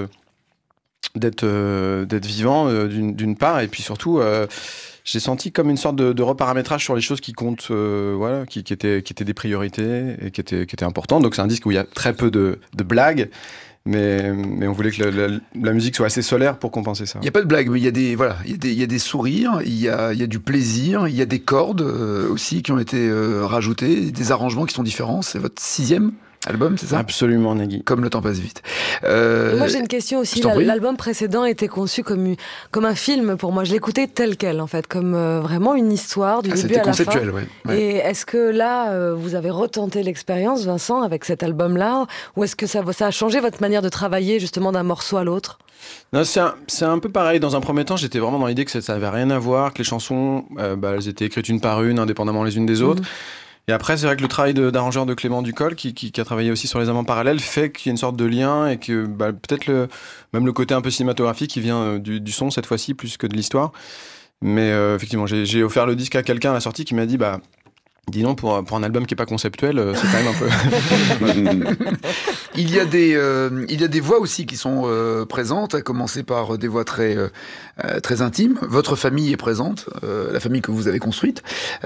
d'être vivant d'une part, et puis surtout j'ai senti comme une sorte de reparamétrage sur les choses qui comptent, voilà, qui étaient des priorités et qui étaient importantes. Donc c'est un disque où il y a très peu de blagues. Mais on voulait que la musique soit assez solaire pour compenser ça. Il n'y a pas de blague, mais il y a des sourires, il y a du plaisir, il y a des cordes aussi qui ont été rajoutées, des arrangements qui sont différents. C'est votre 6e album, c'est ça ? Absolument, Nagui. Comme le temps passe vite. Moi, j'ai une question aussi. L'album précédent était conçu comme un film pour moi. Je l'écoutais tel quel, en fait, comme vraiment une histoire du début à la fin. C'était conceptuel, ouais. Et est-ce que là, vous avez retenté l'expérience, Vincent, avec cet album-là, ou est-ce que ça a changé votre manière de travailler, justement, d'un morceau à l'autre ? Non, c'est un peu pareil. Dans un premier temps, j'étais vraiment dans l'idée que ça n'avait rien à voir, que les chansons, elles étaient écrites une par une, indépendamment les unes des autres. Et après, c'est vrai que le travail d'arrangeur de Clément Ducol, qui a travaillé aussi sur Les Amants Parallèles, fait qu'il y a une sorte de lien et que peut-être même le côté un peu cinématographique qui vient du son cette fois-ci plus que de l'histoire. Mais effectivement, j'ai offert le disque à quelqu'un à la sortie qui m'a dit dis donc, pour un album qui n'est pas conceptuel, c'est quand même un peu... Il y a des voix aussi qui sont présentes, à commencer par des voix très intimes. Votre famille est présente, la famille que vous avez construite.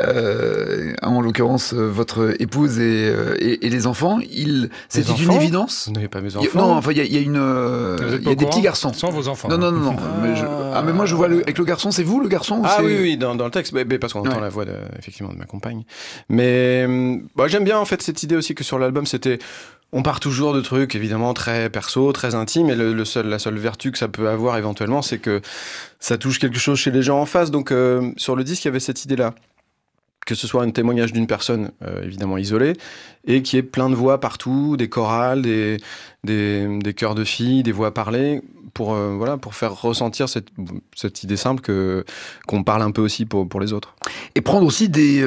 En l'occurrence, votre épouse et les enfants. C'était une évidence. Vous n'avez pas mes enfants. Non, enfin, il y a des petits garçons. Sans vos enfants. Non. Mais moi, je vois avec le garçon, c'est vous le garçon ? Ah oui, dans le texte, parce qu'on entend la voix effectivement de ma compagne. Mais j'aime bien en fait cette idée aussi que sur l'album, on part toujours de trucs évidemment très perso, très intimes, et la seule vertu que ça peut avoir éventuellement, c'est que ça touche quelque chose chez les gens en face. Donc sur le disque, il y avait cette idée-là, que ce soit un témoignage d'une personne évidemment isolée, et qui ait plein de voix partout, des chorales, des chœurs de filles, des voix parlées, pour faire ressentir cette idée simple qu'on parle un peu aussi pour les autres. Et prendre aussi des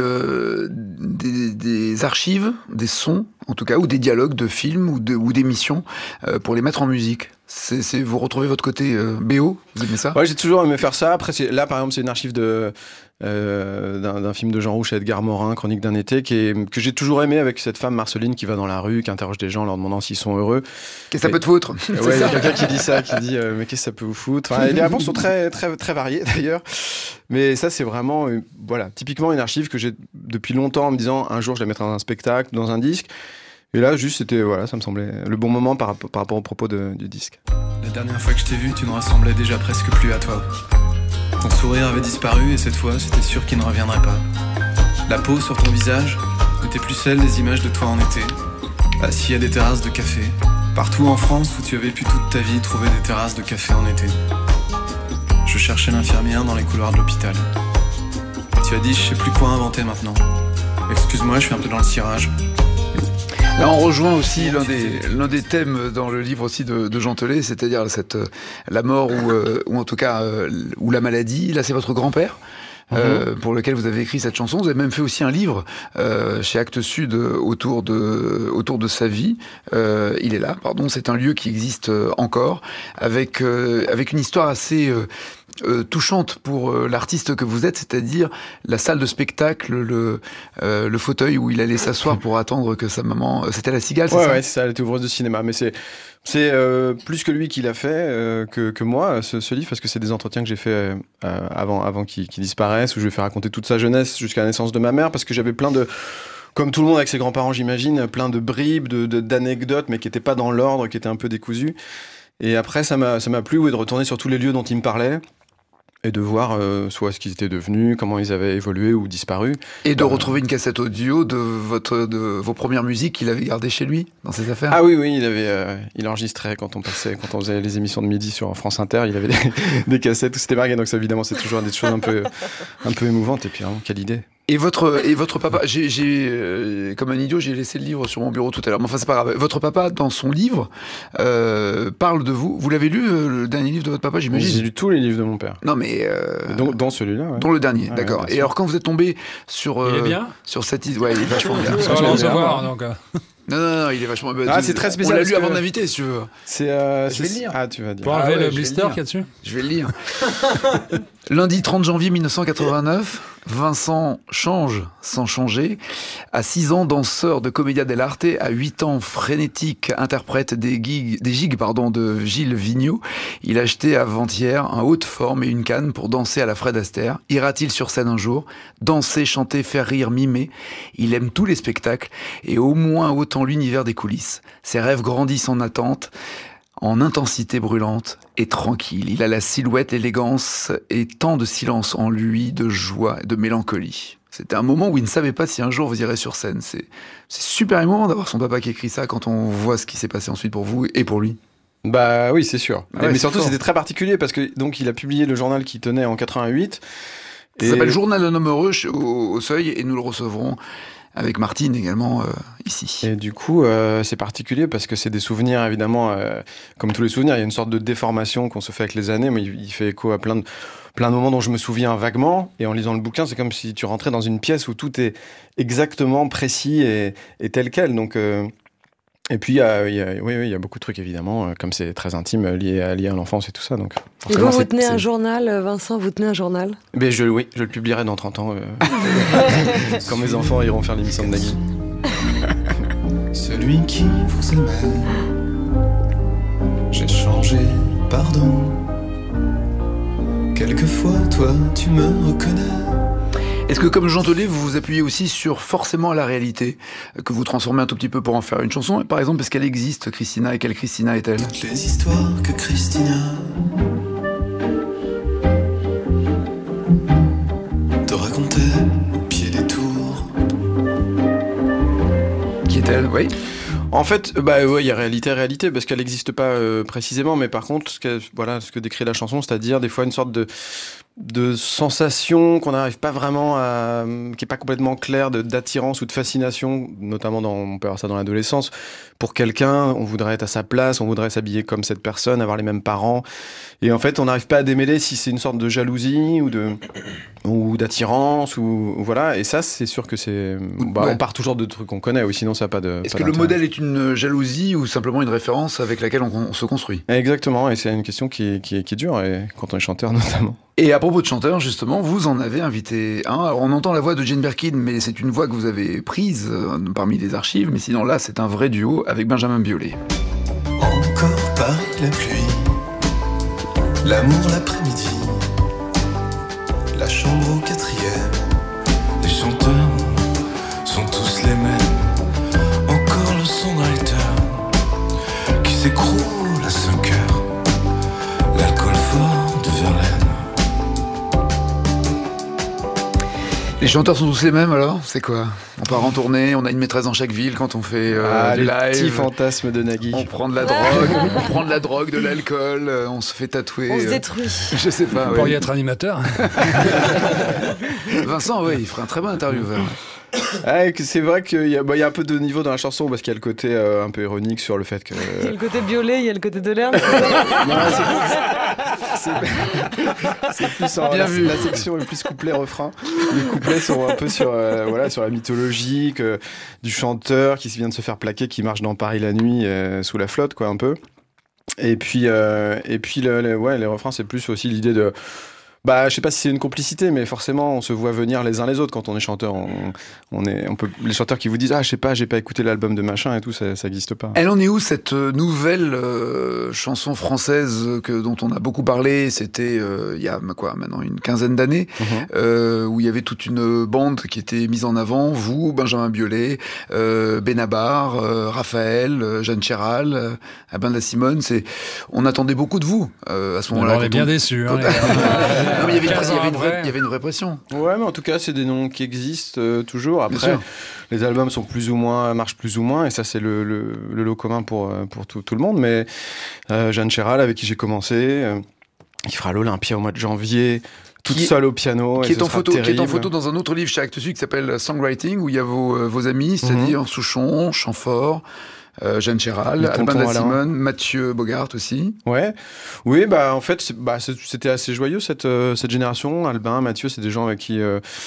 archives, des sons, en tout cas, ou des dialogues de films ou d'émissions, pour les mettre en musique. Vous retrouvez votre côté BO, vous aimez ça ? Ouais, j'ai toujours aimé faire ça. Après, là, par exemple, c'est une archive d'un film de Jean Rouch et Edgar Morin, Chronique d'un été, que j'ai toujours aimé, avec cette femme Marceline qui va dans la rue, qui interroge des gens en leur demandant s'ils sont heureux. Qu'est-ce que ça peut te foutre ? Ouais, il y a quelqu'un qui dit ça, qui dit mais qu'est-ce que ça peut vous foutre ? Enfin, les réponses sont très, très, très variées d'ailleurs. Mais ça, c'est vraiment typiquement une archive que j'ai depuis longtemps en me disant un jour je la mettrai dans un spectacle, dans un disque. Et là, juste, ça me semblait le bon moment par rapport au propos du disque. La dernière fois que je t'ai vu, tu ne ressemblais déjà presque plus à toi. Ton sourire avait disparu et cette fois, c'était sûr qu'il ne reviendrait pas. La peau sur ton visage n'était plus celle des images de toi en été. Assis à des terrasses de café, partout en France où tu avais pu toute ta vie trouver des terrasses de café en été. Je cherchais l'infirmière dans les couloirs de l'hôpital. Tu as dit, je sais plus quoi inventer maintenant. Excuse-moi, je suis un peu dans le cirage. Là, on rejoint aussi l'un des thèmes dans le livre aussi de Jean Telet, c'est-à-dire la mort ou en tout cas ou la maladie. Là, c'est votre grand-père pour lequel vous avez écrit cette chanson. Vous avez même fait aussi un livre chez Actes Sud autour de sa vie. Il est là, pardon. C'est un lieu qui existe encore avec une histoire assez touchante pour l'artiste que vous êtes, c'est-à-dire la salle de spectacle, le fauteuil où il allait s'asseoir pour attendre que sa maman... C'était La Cigale, c'est ça ? Ouais, c'est ça, elle était ouvreuse de cinéma. Mais c'est plus que lui qui l'a fait que moi, ce livre, parce que c'est des entretiens que j'ai fait avant qu'il disparaisse, où je lui ai fait raconter toute sa jeunesse jusqu'à la naissance de ma mère, parce que j'avais plein de... comme tout le monde avec ses grands-parents, j'imagine, plein de bribes, d'anecdotes, mais qui n'étaient pas dans l'ordre, qui étaient un peu décousues. Et après, ça m'a plu de retourner sur tous les lieux dont il me parlait. Et de voir soit ce qu'ils étaient devenus, comment ils avaient évolué ou disparu. Et de retrouver une cassette audio de vos premières musiques qu'il avait gardées chez lui, dans ses affaires. Ah oui, il enregistrait quand on faisait les émissions de midi sur France Inter, il avait des cassettes où c'était marqué, donc ça, évidemment c'est toujours des choses un peu émouvantes, et puis vraiment, quelle idée. Et votre papa, comme un idiot, j'ai laissé le livre sur mon bureau tout à l'heure. Mais enfin, c'est pas grave. Votre papa, dans son livre, parle de vous. Vous l'avez lu, le dernier livre de votre papa, j'imagine? J'ai lu tous les livres de mon père. Non, mais... Dans celui-là, ouais. Dont le dernier, d'accord. Et alors, quand vous êtes tombé sur... il est bien sur cette idée... Ouais, il est vachement bien. Ça va le recevoir, donc... Non, il est vachement bien. C'est très spécial. On l'a lu avant de l'inviter, si tu veux. Je vais le lire. Ah, tu vas dire. Pour enlever le blister qu'il y a dessus. Je vais le lire. Lundi 30 janvier 1989, Vincent change sans changer. À 6 ans, danseur de Commedia dell'arte. À 8 ans, frénétique, interprète des gigs de Gilles Vigneault. Il a acheté avant-hier un haut de forme et une canne pour danser à la Fred Astaire. Ira-t-il sur scène un jour? Danser, chanter, faire rire, mimer. Il aime tous les spectacles et au moins autant l'univers des coulisses. Ses rêves grandissent en attente, en intensité brûlante et tranquille. Il a la silhouette, l'élégance et tant de silence en lui, de joie, de mélancolie. C'était un moment où il ne savait pas si un jour vous irez sur scène. C'est super émouvant d'avoir son papa qui écrit ça quand on voit ce qui s'est passé ensuite pour vous et pour lui. Bah oui, c'est sûr. Ouais, mais surtout, c'était très particulier parce que donc il a publié le journal qu'il tenait en 88. Ça s'appelle Journal d'un homme heureux au Seuil et nous le recevrons avec Martine également ici. Et du coup, c'est particulier parce que c'est des souvenirs, évidemment, comme tous les souvenirs, il y a une sorte de déformation qu'on se fait avec les années, mais il fait écho à plein de moments dont je me souviens vaguement. Et en lisant le bouquin, c'est comme si tu rentrais dans une pièce où tout est exactement précis et tel quel. Donc, et puis, il y a beaucoup de trucs, évidemment, comme c'est très intime, lié à l'enfance et tout ça. Donc, et vous tenez un journal, Vincent, vous tenez un journal? Je le publierai dans 30 ans, quand mes enfants iront faire l'émission de Nagui. Celui qui vous aimait, j'ai changé, pardon. Quelquefois, toi, tu me reconnais. Est-ce que, comme Jean Telet, vous vous appuyez aussi sur forcément la réalité, que vous transformez un tout petit peu pour en faire une chanson? Par exemple, est-ce qu'elle existe, Christina, et quelle Christina est-elle? Toutes les histoires que Christina te racontait au pied des tours. Qui est-elle? Oui. En fait, il y a réalité, parce qu'elle n'existe pas précisément, mais par contre, ce que décrit la chanson, c'est-à-dire des fois une sorte de sensation qu'on n'arrive pas vraiment qui est pas complètement claire, d'attirance ou de fascination, notamment on peut avoir ça dans l'adolescence. Pour quelqu'un, on voudrait être à sa place, on voudrait s'habiller comme cette personne, avoir les mêmes parents. Et en fait, on n'arrive pas à démêler si c'est une sorte de jalousie ou d'attirance ou voilà. Et ça, c'est sûr que c'est. On part toujours de trucs qu'on connaît, ou sinon ça n'a pas de. Est-ce que le modèle est une jalousie ou simplement une référence avec laquelle on se construit? Exactement, et c'est une question qui est dure, et quand on est chanteur notamment. Et à propos de chanteurs, justement, vous en avez invité un. Alors, on entend la voix de Jane Birkin, mais c'est une voix que vous avez prise parmi les archives. Mais sinon, là, c'est un vrai duo avec Benjamin Biolay. Encore Paris, la pluie, l'amour l'après-midi, la chambre au 4e. Les chanteurs sont tous les mêmes. Encore le songwriter qui s'écroule à 5 heures. L'alcool fort de Verlaine. Les chanteurs sont tous les mêmes alors? C'est quoi? On part en tournée, on a une maîtresse dans chaque ville quand on fait des lives. Petit fantasme de Nagui. On prend de la drogue, de l'alcool, on se fait tatouer. On se détruit. Je sais pas. Vous pourriez être animateur. Vincent, il ferait un très bon intervieweur. C'est vrai qu'il y a un peu de niveau dans la chanson parce qu'il y a le côté un peu ironique sur le fait que. Il y a le côté Biolay, il y a le côté Delerme. C'est plus la section est plus couplet-refrain. Les couplets sont un peu sur la mythologie du chanteur qui vient de se faire plaquer, qui marche dans Paris la nuit sous la flotte, quoi, un peu. Et puis les refrains, c'est plus aussi l'idée de Bah, je sais pas si c'est une complicité, mais forcément, on se voit venir les uns les autres quand on est chanteur. Les chanteurs qui vous disent, je sais pas, j'ai pas écouté l'album de machin et tout, ça existe pas. Elle en est où cette nouvelle chanson française dont on a beaucoup parlé? C'était il y a maintenant une quinzaine d'années, où il y avait toute une bande qui était mise en avant. Vous, Benjamin Biolay, Benabar, Raphaël, Jeanne Chéral, Albin de la Simone. On attendait beaucoup de vous à ce moment-là. On est bien déçus. Non, mais il y avait une vraie pression. Ouais, mais en tout cas, c'est des noms qui existent toujours. Après, les albums sont marchent plus ou moins, et ça, c'est le lot commun pour tout le monde. Mais Jeanne Chéral, avec qui j'ai commencé, qui fera l'Olympia au mois de janvier, toute seule au piano. Qui est en photo dans un autre livre chez Actes Sud qui s'appelle Songwriting, où il y a vos amis, c'est-à-dire Souchon, Chamfort, Jeanne Chéral, Albin de la Simone, Mathieu Bogart aussi. Oui, bah en fait, c'était assez joyeux cette génération. Albin, Mathieu, c'est des gens avec qui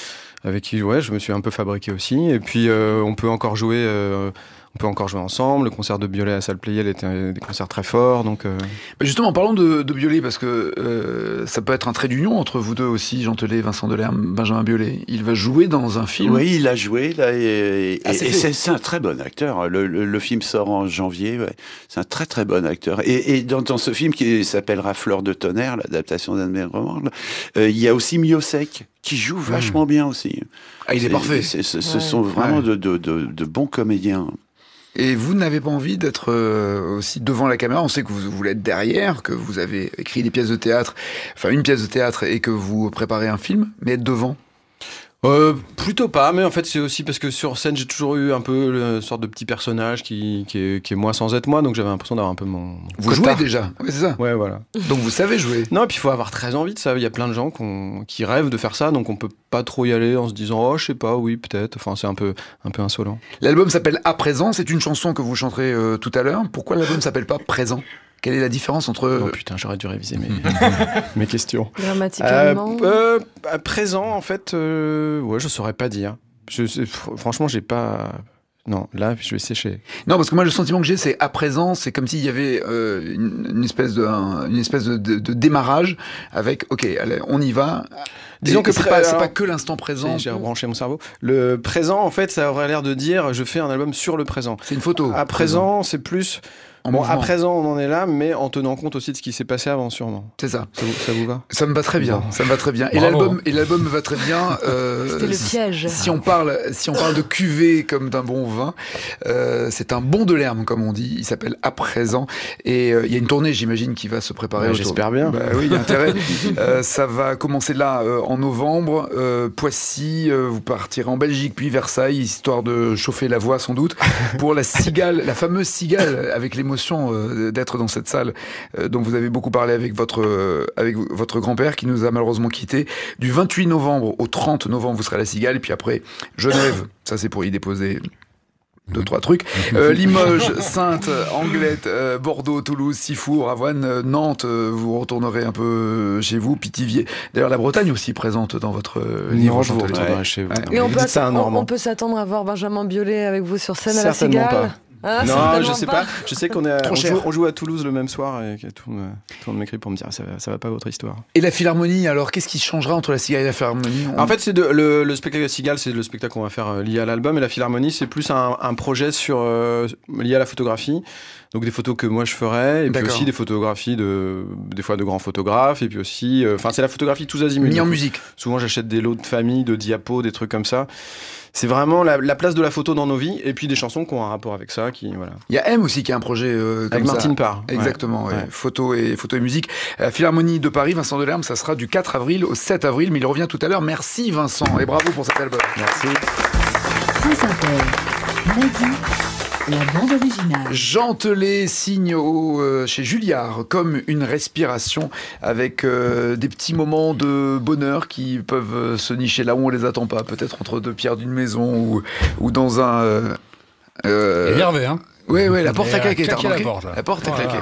je me suis un peu fabriqué aussi. Et puis on peut encore jouer ensemble. Le concert de Biolay à Salle Pleyel était des concerts très forts. Donc, justement, parlons de Biolay, parce que ça peut être un trait d'union entre vous deux aussi, Jean Telet, Vincent Delerme, Benjamin Biolay. Il va jouer dans un film. Oui, il a joué, là, et c'est un très bon acteur. Le film sort en janvier, c'est un très très bon acteur. Et dans ce film qui s'appellera Fleur de tonnerre, l'adaptation d'Anne Roman, il y a aussi Miosek, qui joue vachement bien aussi. Il est parfait. Ce sont vraiment de bons comédiens. Et vous n'avez pas envie d'être aussi devant la caméra? On sait que vous voulez être derrière, que vous avez écrit des pièces de théâtre, une pièce de théâtre, et que vous préparez un film, mais être devant? Plutôt pas, mais en fait c'est aussi parce que sur scène j'ai toujours eu un peu une sorte de petit personnage qui est moi sans être moi, donc j'avais l'impression d'avoir un peu mon Vous jouez déjà? Oui, c'est ça. Ouais, voilà. Donc vous savez jouer? Non, et puis il faut avoir très envie de ça. Il y a plein de gens qui rêvent de faire ça, donc on peut pas trop y aller en se disant je sais pas, oui peut-être. Enfin c'est un peu insolent. L'album s'appelle À présent, c'est une chanson que vous chanterez tout à l'heure. Pourquoi l'album s'appelle pas Présent? Quelle est la différence entre... Oh putain, j'aurais dû réviser mes questions. Grammaticalement. À présent, en fait, je saurais pas dire. Franchement, j'ai pas... Non, là, je vais sécher. Non, parce que moi, le sentiment que j'ai, c'est à présent, c'est comme s'il y avait une espèce de démarrage avec, ok, allez, on y va. Disons que c'est pas que l'instant présent. J'ai rebranché mon cerveau. Le présent, en fait, ça aurait l'air de dire, je fais un album sur le présent. C'est une photo. À présent, c'est plus... à présent, on en est là, mais en tenant compte aussi de ce qui s'est passé avant, sûrement. C'est ça. Ça vous va? Ça me va très bien. Ça me va très bien. Et l'album me va très bien. C'était le piège. Si on parle de cuvée comme d'un bon vin, c'est un bon Delerme, comme on dit. Il s'appelle À présent. Et il y a une tournée, j'imagine, qui va se préparer. J'espère bien. Oui, il y a intérêt. Ça va commencer là en novembre. Poissy, vous partirez en Belgique, puis Versailles, histoire de chauffer la voix, sans doute, pour la cigale, la fameuse cigale, avec l'émotion d'être dans cette salle dont vous avez beaucoup parlé avec votre grand-père qui nous a malheureusement quittés. Du 28 novembre au 30 novembre, vous serez à la Cigale, et puis après Genève, ça c'est pour y déposer 2-3 trucs. Limoges, Saintes, Anglette, Bordeaux, Toulouse, Sifour, Avoine, Nantes, vous retournerez un peu chez vous, Pithiviers. D'ailleurs, la Bretagne aussi présente dans votre livre. Je vous retournerai chez vous. Et on peut s'attendre à voir Benjamin Biolay avec vous sur scène à la Cigale? Certainement pas. Non, je sais pas. Je sais on joue à Toulouse le même soir, et tout le monde m'écrit pour me dire ça va pas votre histoire. Et la Philharmonie, alors qu'est-ce qui changera entre la Cigale et la Philharmonie? En fait, c'est le spectacle de Cigale, c'est le spectacle qu'on va faire lié à l'album, et la Philharmonie, c'est plus un projet lié à la photographie. Donc des photos que moi je ferais, et puis aussi des photographies des fois de grands photographes, et puis aussi, c'est la photographie tous azimuts. Mis en musique. Souvent j'achète des lots de famille, de diapos, des trucs comme ça. C'est vraiment la place de la photo dans nos vies, et puis des chansons qui ont un rapport avec ça. Voilà. Il y a M aussi qui a un projet comme avec Martine Parr. Exactement, ouais. Photo et musique. Philharmonie de Paris, Vincent Delerme, ça sera du 4 avril au 7 avril, mais il revient tout à l'heure. Merci Vincent, et bravo pour cet album. Merci. France Inter, Nagui, la bande originale. Jean Telet signe chez Julliard comme une respiration, avec des petits moments de bonheur qui peuvent se nicher là où on les attend pas, peut-être entre deux pierres d'une maison ou dans un... Énervé, hein. Oui, la porte à claquer, t'as remarqué ? La porte à claquer,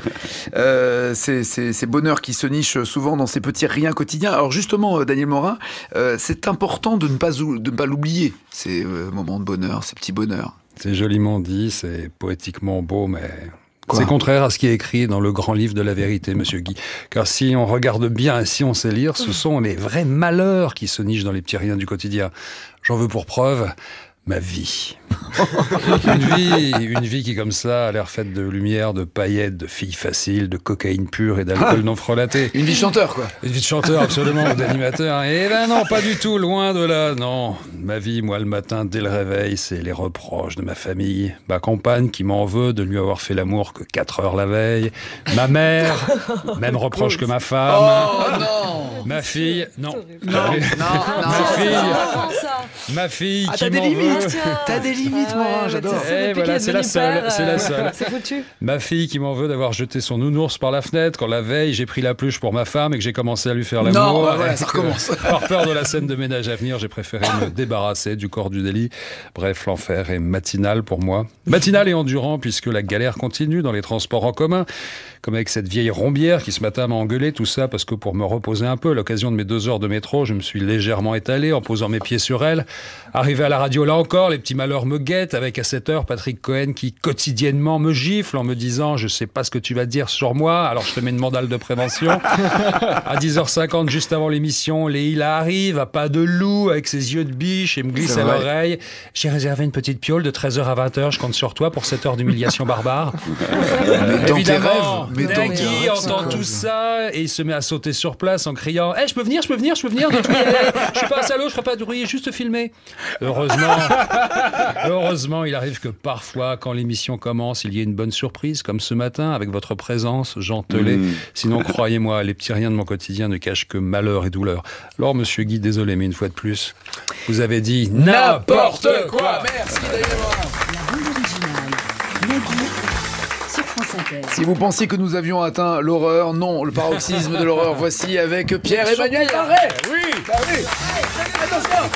ouais. Ces bonheurs qui se nichent souvent dans ces petits riens quotidiens. Alors justement, Daniel Morin, c'est important de ne pas l'oublier, ces moments de bonheur, ces petits bonheurs. C'est joliment dit, c'est poétiquement beau, mais C'est contraire à ce qui est écrit dans le grand livre de la vérité, monsieur Guy. Car si on regarde bien et si on sait lire, ce sont les vrais malheurs qui se nichent dans les petits riens du quotidien. J'en veux pour preuve ma vie. Une vie qui, comme ça, a l'air faite de lumière, de paillettes, de filles faciles, de cocaïne pure et d'alcool non frelaté. Une vie de chanteur, quoi. Une vie de chanteur, absolument, ou d'animateur. Et ben non, pas du tout, loin de là, non. Ma vie, moi, le matin, dès le réveil, c'est les reproches de ma famille. Ma compagne qui m'en veut de lui avoir fait l'amour que 4 heures la veille. Ma mère, même reproche que ma femme. Oh non. Ma fille, non. Ma fille qui m'en veut. T'as des limites, Morin, j'adore. Et voilà, c'est la seule. C'est foutu. Ma fille qui m'en veut d'avoir jeté son nounours par la fenêtre quand la veille j'ai pris la pluche pour ma femme et que j'ai commencé à lui faire l'amour. Non, voilà, ça recommence. Par peur de la scène de ménage à venir, j'ai préféré me débarrasser du corps du délit. Bref, l'enfer est matinal pour moi. Matinal et endurant puisque la galère continue dans les transports en commun. Comme avec cette vieille rombière qui ce matin m'a engueulé, tout ça parce que pour me reposer un peu, à l'occasion de mes 2 heures de métro, je me suis légèrement étalé en posant mes pieds sur elle. Arrivé à la radio, là encore, les petits malheurs me guettent, avec à cette heure Patrick Cohen qui quotidiennement me gifle en me disant « Je sais pas ce que tu vas dire sur moi, alors je te mets une mandale de prévention. » À 10h50, juste avant l'émission, Leïla arrive à pas de loup avec ses yeux de biche et me glisse à l'oreille « J'ai réservé une petite piole de 13h à 20h, je compte sur toi pour 7 heures d'humiliation barbare. » Évidemment, Nagui entend tout ça et il se met à sauter sur place en criant « Hey, je peux venir, je suis pas un salaud, je ferai pas de bruit, juste filmer. » Heureusement, il arrive que parfois, quand l'émission commence, il y ait une bonne surprise, comme ce matin, avec votre présence, Jean Telet. Sinon, croyez-moi, les petits riens de mon quotidien ne cachent que malheur et douleur. Alors, monsieur Guy, désolé, mais une fois de plus, vous avez dit n'importe quoi. Merci d'ailleurs. La bande originale. Nagui sur France Inter. Si vous pensiez que nous avions atteint l'horreur, non, le paroxysme de l'horreur, voici avec Pierre-Emmanuel Barret. Oui. Attention.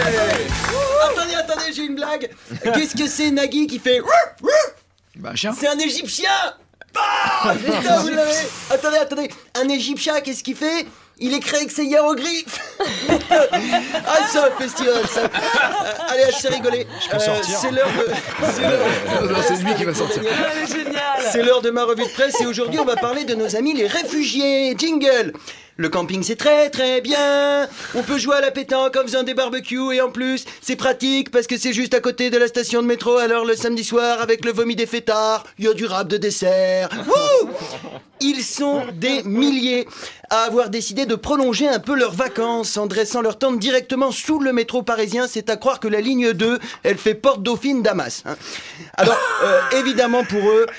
Attendez, j'ai une blague. Qu'est-ce que c'est Nagui qui fait Bah, un chien. C'est un Égyptien. Ah, putain, vous l'avez. Attendez. Un Égyptien, qu'est-ce qu'il fait? Il est créé avec ses hiéroglyphes. Ah, c'est un festival, ça. Allez, je sais rigoler. Je peux sortir. C'est l'heure de... C'est lui qui va sortir. C'est l'heure de ma revue de presse et aujourd'hui, on va parler de nos amis les réfugiés. Jingle. Le camping c'est très très bien. On peut jouer à la pétanque en faisant des barbecues et en plus c'est pratique parce que c'est juste à côté de la station de métro. Alors le samedi soir avec le vomi des fêtards, il y a du rap de dessert. Wouh! Ils sont des milliers à avoir décidé de prolonger un peu leurs vacances en dressant leur tente directement sous le métro parisien. C'est à croire que la ligne 2, elle fait Porte Dauphine Damas. Alors évidemment pour eux,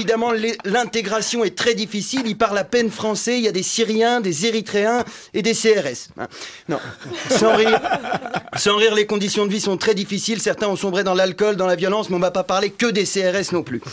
l'intégration est très difficile. Ils parlent à peine français. Il y a des Syriens, des Érythréens et des CRS. Non, sans rire, les conditions de vie sont très difficiles. Certains ont sombré dans l'alcool, dans la violence, mais on va pas parler que des CRS non plus.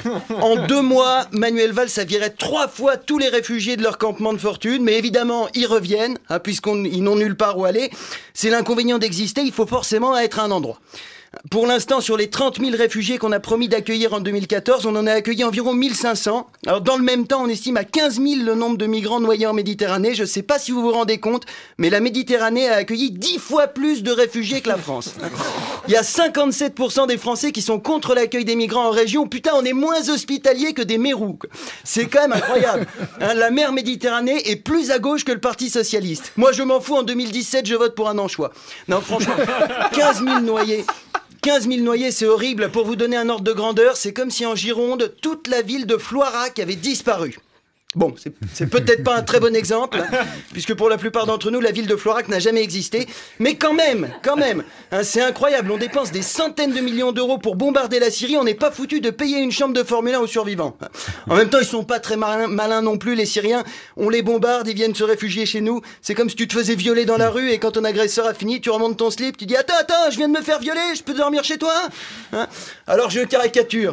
En 2 mois, Manuel Valls a viré 3 fois tous les réfugiés de leur campement de fortune, mais évidemment, ils reviennent, puisqu'ils n'ont nulle part où aller. C'est l'inconvénient d'exister, il faut forcément être à un endroit. Pour l'instant, sur les 30 000 réfugiés qu'on a promis d'accueillir en 2014, on en a accueilli environ 1500. Alors, dans le même temps, on estime à 15 000 le nombre de migrants noyés en Méditerranée. Je ne sais pas si vous vous rendez compte, mais la Méditerranée a accueilli 10 fois plus de réfugiés que la France. Il y a 57% des Français qui sont contre l'accueil des migrants en région. Putain, on est moins hospitaliers que des mérous. C'est quand même incroyable. La mer Méditerranée est plus à gauche que le Parti Socialiste. Moi, je m'en fous, en 2017, je vote pour un anchois. Non, franchement, 15 000 noyés. 15 000 noyés, c'est horrible. Pour vous donner un ordre de grandeur, c'est comme si en Gironde, toute la ville de Floirac avait disparu. Bon, c'est peut-être pas un très bon exemple, puisque pour la plupart d'entre nous, la ville de Floirac n'a jamais existé. Mais quand même, c'est incroyable. On dépense des centaines de millions d'euros pour bombarder la Syrie. On n'est pas foutu de payer une chambre de Formule 1 aux survivants. En même temps, ils sont pas très malins non plus, les Syriens. On les bombarde, ils viennent se réfugier chez nous. C'est comme si tu te faisais violer dans la rue et quand ton agresseur a fini, tu remontes ton slip, tu dis « Attends, je viens de me faire violer, je peux dormir chez toi ?» Alors je caricature.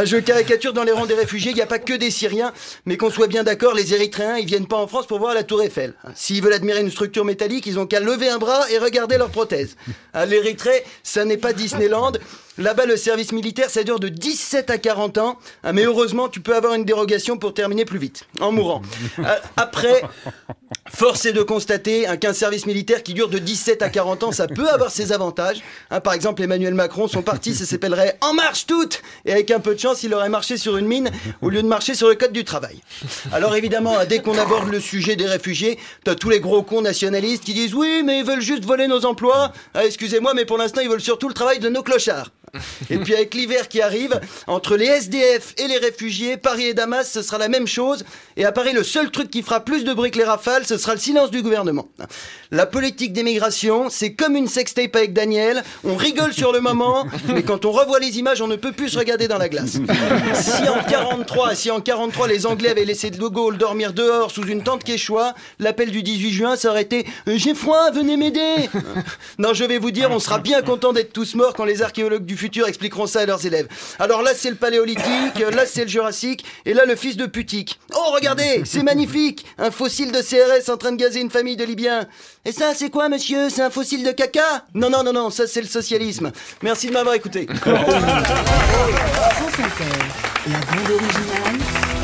Dans les rangs des réfugiés, il n'y a pas que des Syriens, mais qu'on soit bien d'accord, les Érythréens, ils viennent pas en France pour voir la Tour Eiffel. S'ils veulent admirer une structure métallique, ils ont qu'à lever un bras et regarder leur prothèse. L'Érythrée, ça n'est pas Disneyland. Là-bas, le service militaire, ça dure de 17 à 40 ans. Mais heureusement, tu peux avoir une dérogation pour terminer plus vite, en mourant. Après, Force est de constater qu'un service militaire qui dure de 17 à 40 ans, ça peut avoir ses avantages. Par exemple, Emmanuel Macron, son parti, ça s'appellerait En Marche Toutes. Et avec un peu de chance, il aurait marché sur une mine au lieu de marcher sur le code du travail. Alors évidemment, dès qu'on aborde le sujet des réfugiés, t'as tous les gros cons nationalistes qui disent « Oui, mais ils veulent juste voler nos emplois. Excusez-moi, mais pour l'instant, ils veulent surtout le travail de nos clochards. » Et puis avec l'hiver qui arrive, entre les SDF et les réfugiés, Paris et Damas, ce sera la même chose. Et à Paris, le seul truc qui fera plus de bruit que les rafales, ce sera le silence du gouvernement. La politique d'immigration, c'est comme une sextape avec Daniel. On rigole sur le moment, mais quand on revoit les images, on ne peut plus se regarder dans la glace. Si en 43, les Anglais avaient laissé De Gaulle dormir dehors sous une tente Quechua, l'appel du 18 juin, ça aurait été « J'ai froid, venez m'aider !» Non, je vais vous dire, on sera bien content d'être tous morts quand les archéologues du futur expliqueront ça à leurs élèves. Alors là, c'est le Paléolithique, là, c'est le Jurassique, et là, le fils de Putique. Oh, regardez, c'est magnifique! Un fossile de CRS en train de gazer une famille de Libyens. Et ça, c'est quoi, monsieur? C'est un fossile de caca? Non, ça, c'est le socialisme. Merci de m'avoir écouté. France Inter, la bande originale,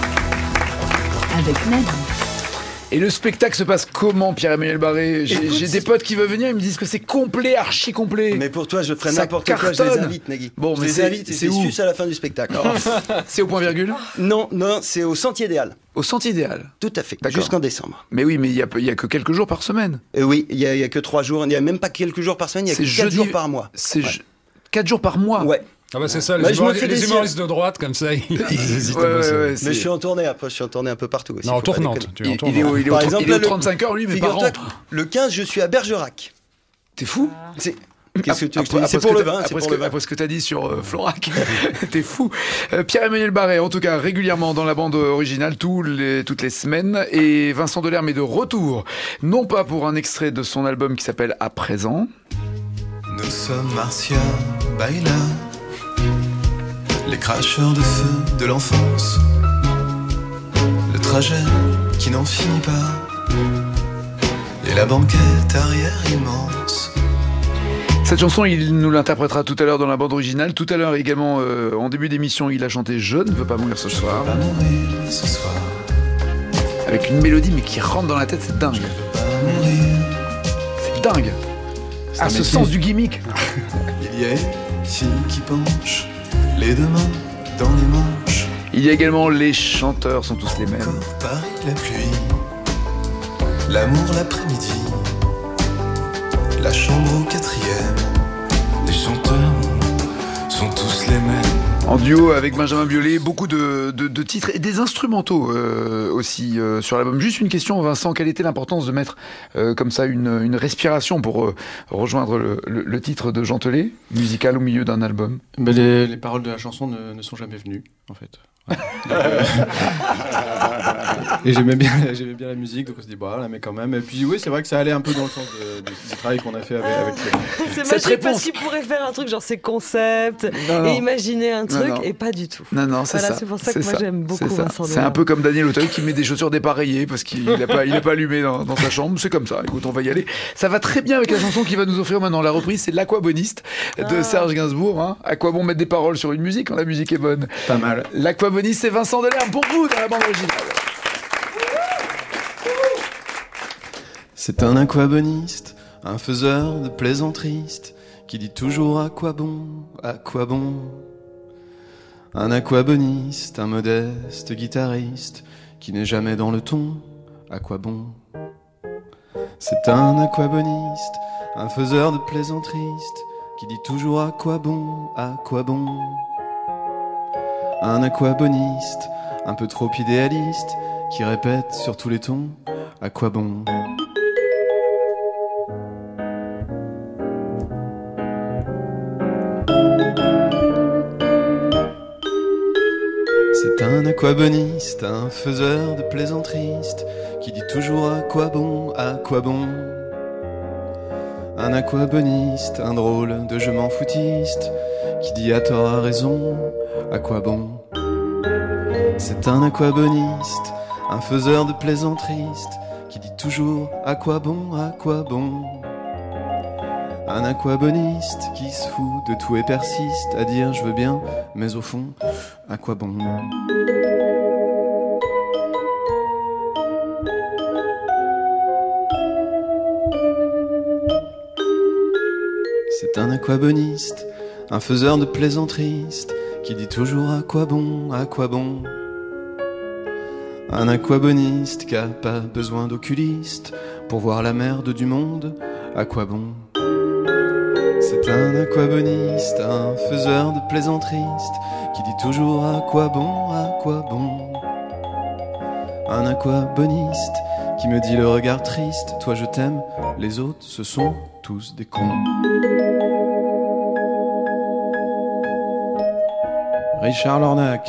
avec Nagui. Et le spectacle se passe comment, Pierre-Emmanuel Barré? J'ai des potes qui veulent venir, ils me disent que c'est complet, archi complet. Mais pour toi, je ferai n'importe quoi, je les invite, Nagui. Bon, mais je les invite et c'est sus à la fin du spectacle. C'est au point virgule? Non, c'est au Sentier des Halles. Au Sentier des Halles? Tout à fait, jusqu'en décembre. Mais oui, mais il y a que quelques jours par semaine. Oui, il y a que 3 jours, il n'y a même pas quelques jours par semaine, il y a que 4 jours par mois. C'est 4 jours par mois? Ouais. Ah bah c'est ça, les humoristes de droite comme ça, ils hésitent à bosser. Mais je suis en tournée après, je suis en tournée un peu partout aussi. Non, en tournante. Il est au 35 heures lui, mais par an. Le 15, je suis à Bergerac. T'es fou? Qu'est-ce que tu veux? C'est pour le vin. Après ce que t'as dit sur Florac, t'es fou. Pierre-Emmanuel Barré, en tout cas régulièrement dans la bande originale toutes les semaines, et Vincent Delerme est de retour, non pas pour un extrait de son album qui s'appelle À présent. Nous sommes Marcia, Baila, les cracheurs de feu de l'enfance, le trajet qui n'en finit pas, et la banquette arrière immense. Cette chanson, il nous l'interprétera tout à l'heure dans la bande originale. Tout à l'heure également, en début d'émission, il a chanté « Je ne veux pas mourir ce soir ». Avec une mélodie, mais qui rentre dans la tête, c'est dingue. C'est dingue. À ce sens du gimmick. Il y a une fille qui penche les deux mains dans les manches. Il y a également les chanteurs sont tous les mêmes. Encore Paris, la pluie, l'amour l'après-midi, la chambre au 4e. Les chanteurs sont tous les mêmes. En duo avec Benjamin Biolay, beaucoup de titres et des instrumentaux aussi sur l'album. Juste une question, Vincent, quelle était l'importance de mettre comme ça une respiration pour rejoindre le titre de Jean Telet, musical au milieu d'un album? Les paroles de la chanson ne sont jamais venues, en fait. Et j'aimais bien la musique, donc on se dit bah là, mais quand même. Et puis oui, c'est vrai que ça allait un peu dans le sens du travail qu'on a fait avec c'est magique parce qu'il pourrait faire un truc genre ses concepts et imaginer un truc et pas du tout. Non, c'est ça. C'est pour ça que moi j'aime beaucoup Vincent. C'est un peu comme Daniel Auteuil qui met des chaussures dépareillées parce qu'il n'a pas allumé dans sa chambre. C'est comme ça. Écoute, on va y aller. Ça va très bien avec la chanson qu'il va nous offrir maintenant. La reprise, c'est l'Aquaboniste de Serge Gainsbourg. Hein. À quoi bon mettre des paroles sur une musique quand la musique est bonne? Pas mal. L'Aquaboniste, c'est Vincent Delerme pour vous dans la bande originale. C'est un aquaboniste, un faiseur de plaisanteries, qui dit toujours à quoi bon, à quoi bon. Un aquaboniste, un modeste guitariste, qui n'est jamais dans le ton, à quoi bon. C'est un aquaboniste, un faiseur de plaisanteries, qui dit toujours à quoi bon, à quoi bon. Un aquaboniste, un peu trop idéaliste, qui répète sur tous les tons, à quoi bon. C'est un aquaboniste, un faiseur de plaisanteries, qui dit toujours à quoi bon, à quoi bon. Un aquaboniste, un drôle de je m'en foutiste, qui dit à tort à raison, à quoi bon. C'est un aquaboniste, un faiseur de plaisanteries, qui dit toujours à quoi bon, à quoi bon. Un aquaboniste qui se fout de tout et persiste à dire je veux bien, mais au fond, à quoi bon. C'est un aquaboniste, un faiseur de plaisanteries, qui dit toujours à quoi bon, à quoi bon. Un aquaboniste qui a pas besoin d'oculiste pour voir la merde du monde, à quoi bon. C'est un aquaboniste, un faiseur de plaisanteries, qui dit toujours à quoi bon, à quoi bon. Un aquaboniste qui me dit le regard triste, toi je t'aime, les autres ce sont tous des cons. Richard Lornac.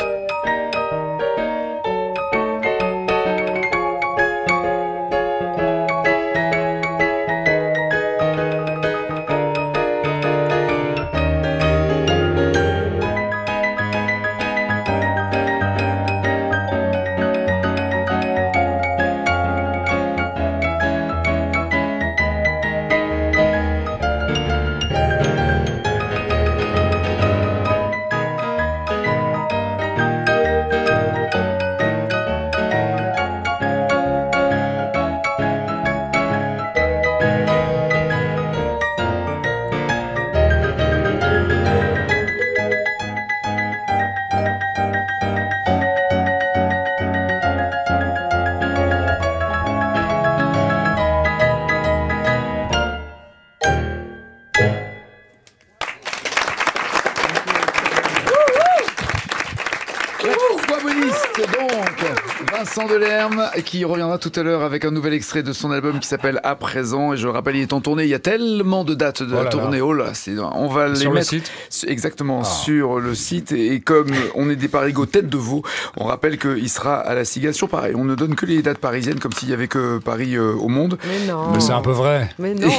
Vincent Delerme qui reviendra tout à l'heure avec un nouvel extrait de son album qui s'appelle À présent, et je rappelle, il est en tournée, il y a tellement de dates de la tournée, on va les sur mettre le site exactement sur le site, et comme on est des parigots tête de veau, on rappelle qu'il sera à la Cigale. Sur pareil, on ne donne que les dates parisiennes comme s'il y avait que Paris au monde. Mais non. Mais c'est un peu vrai. Mais non.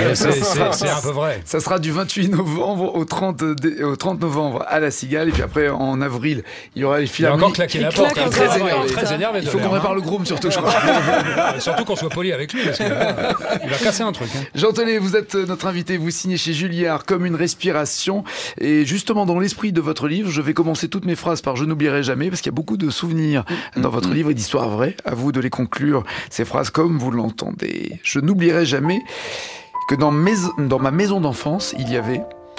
c'est un peu vrai. Ça sera du 28 novembre au 30 novembre à la Cigale, et puis après en avril, il y aura les Philharmonies. Il a encore claqué la porte. Très énervé. Il faut qu'on répare le groom surtout, je crois. Surtout qu'on soit poli avec lui, parce qu'il va casser un truc. Jean Telet, vous êtes notre invité, vous signez chez Julliard Comme une respiration, et justement dans l'esprit de votre livre, je vais commencer toutes mes phrases par Je n'oublierai jamais, parce qu'il y a beaucoup de souvenirs dans votre livre et d'histoires vraies. À vous de les conclure, ces phrases comme vous l'entendez. Je n'oublierai jamais que dans ma maison d'enfance, il y avait...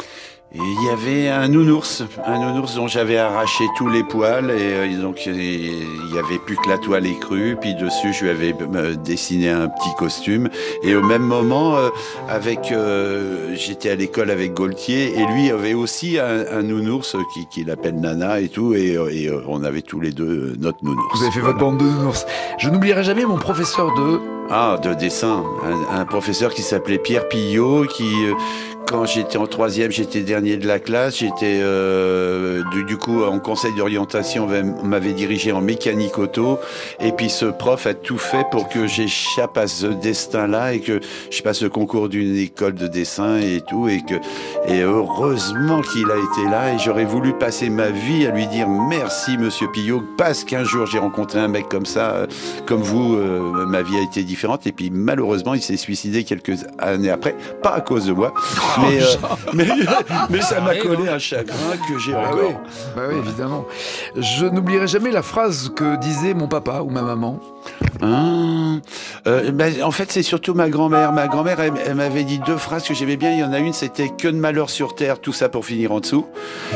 Et il y avait un nounours dont j'avais arraché tous les poils, et donc il y avait plus que la toile écrue, puis dessus je lui avais dessiné un petit costume, et au même moment j'étais à l'école avec Gaultier, et lui avait aussi un nounours qu'il appelle Nana et tout, et on avait tous les deux notre nounours. Vous avez fait votre bande de nounours. Je n'oublierai jamais mon professeur de dessin, un professeur qui s'appelait Pierre Pillot, qui quand j'étais en troisième, j'étais dernier de la classe. J'étais du coup en conseil d'orientation, on m'avait dirigé en mécanique auto. Et puis ce prof a tout fait pour que j'échappe à ce destin-là et que je passe le concours d'une école de dessin et tout. Et heureusement qu'il a été là. Et j'aurais voulu passer ma vie à lui dire merci, Monsieur Pillot, parce qu'un jour j'ai rencontré un mec comme ça, comme vous. Ma vie a été différente. Et puis malheureusement, il s'est suicidé quelques années après, pas à cause de moi. Mais ça m'a collé un chagrin que j'ai encore. Bah oui, évidemment. Je n'oublierai jamais la phrase que disait mon papa ou ma maman. En fait, c'est surtout ma grand-mère. Ma grand-mère, elle m'avait dit deux phrases que j'aimais bien. Il y en a une, c'était « Que de malheur sur terre, tout ça pour finir en dessous ».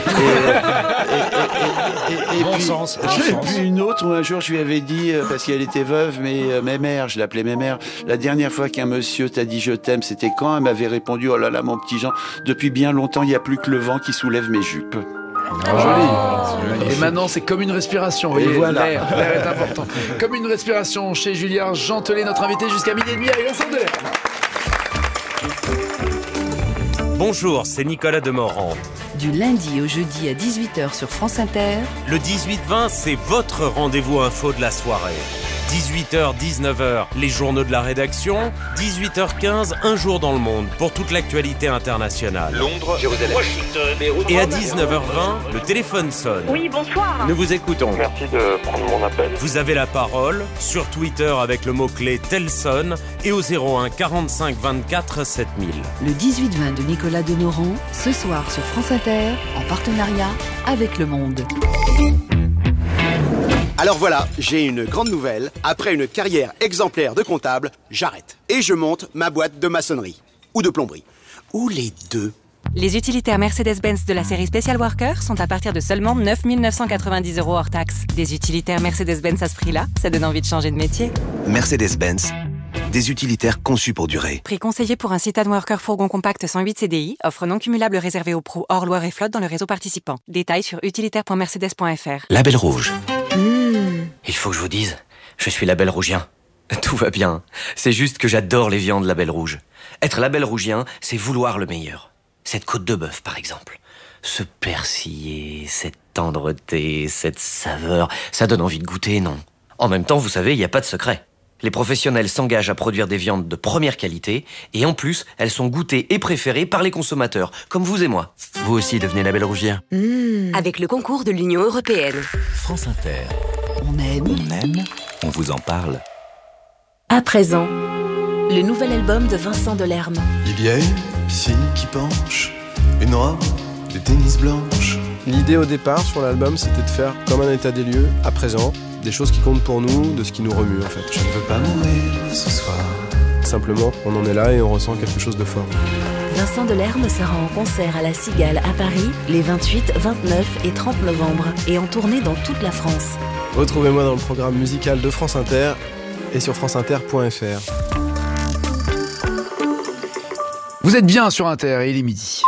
Et puis une autre où un jour je lui avais dit, parce qu'elle était veuve, mais Mémère, je l'appelais Mémère, la dernière fois qu'un monsieur t'a dit je t'aime, c'était quand? Elle m'avait répondu, oh là là mon petit Jean, depuis bien longtemps il n'y a plus que le vent qui soulève mes jupes. Joli. Et maintenant c'est comme une respiration, vous voyez, voilà. L'air est important. Comme une respiration chez Julliard. Jean Telet, notre invité jusqu'à 12h30 avec Vincent Delerme. Bonjour, c'est Nicolas Demorand. Du lundi au jeudi à 18h sur France Inter. Le 18-20, c'est votre rendez-vous info de la soirée. 18h, 19h, les journaux de la rédaction. 18h15, un jour dans le monde pour toute l'actualité internationale. Londres, Jérusalem, Washington, Beyrouth. Et à 19h20, le téléphone sonne. Oui, bonsoir. Nous vous écoutons. Merci de prendre mon appel. Vous avez la parole sur Twitter avec le mot-clé Telson et au 01 45 24 7000. Le 18-20 de Nicolas Demorand, ce soir sur France Inter, en partenariat avec Le Monde. Alors voilà, j'ai une grande nouvelle. Après une carrière exemplaire de comptable, j'arrête. Et je monte ma boîte de maçonnerie. Ou de plomberie. Ou les deux. Les utilitaires Mercedes-Benz de la série Special Worker sont à partir de seulement 9 990 € hors taxe. Des utilitaires Mercedes-Benz à ce prix-là, ça donne envie de changer de métier. Mercedes-Benz, des utilitaires conçus pour durer. Prix conseillé pour un Citan Worker fourgon compact 108 CDI, offre non cumulable réservée aux pros hors Loire et flotte dans le réseau participant. Détails sur utilitaire.mercedes.fr. Label rouge. Il faut que je vous dise, je suis label rougien. Tout va bien. C'est juste que j'adore les viandes label rouge. Être label rougien, c'est vouloir le meilleur. Cette côte de bœuf, par exemple. Ce persillé, cette tendreté, cette saveur, ça donne envie de goûter, non? En même temps, vous savez, il n'y a pas de secret. Les professionnels s'engagent à produire des viandes de première qualité et en plus, elles sont goûtées et préférées par les consommateurs, comme vous et moi. Vous aussi devenez label rougien. Avec le concours de l'Union européenne. France Inter. On aime, on vous en parle. À présent, le nouvel album de Vincent Delerme. Il y a une fille qui penche, une robe de tennis blanche. L'idée au départ sur l'album, c'était de faire comme un état des lieux, à présent, des choses qui comptent pour nous, de ce qui nous remue en fait. Je ne veux pas mourir ce soir. Simplement, on en est là et on ressent quelque chose de fort. Vincent Delerme sera en concert à la Cigale à Paris les 28, 29 et 30 novembre et en tournée dans toute la France. Retrouvez-moi dans le programme musical de France Inter et sur franceinter.fr. Vous êtes bien sur Inter et il est midi.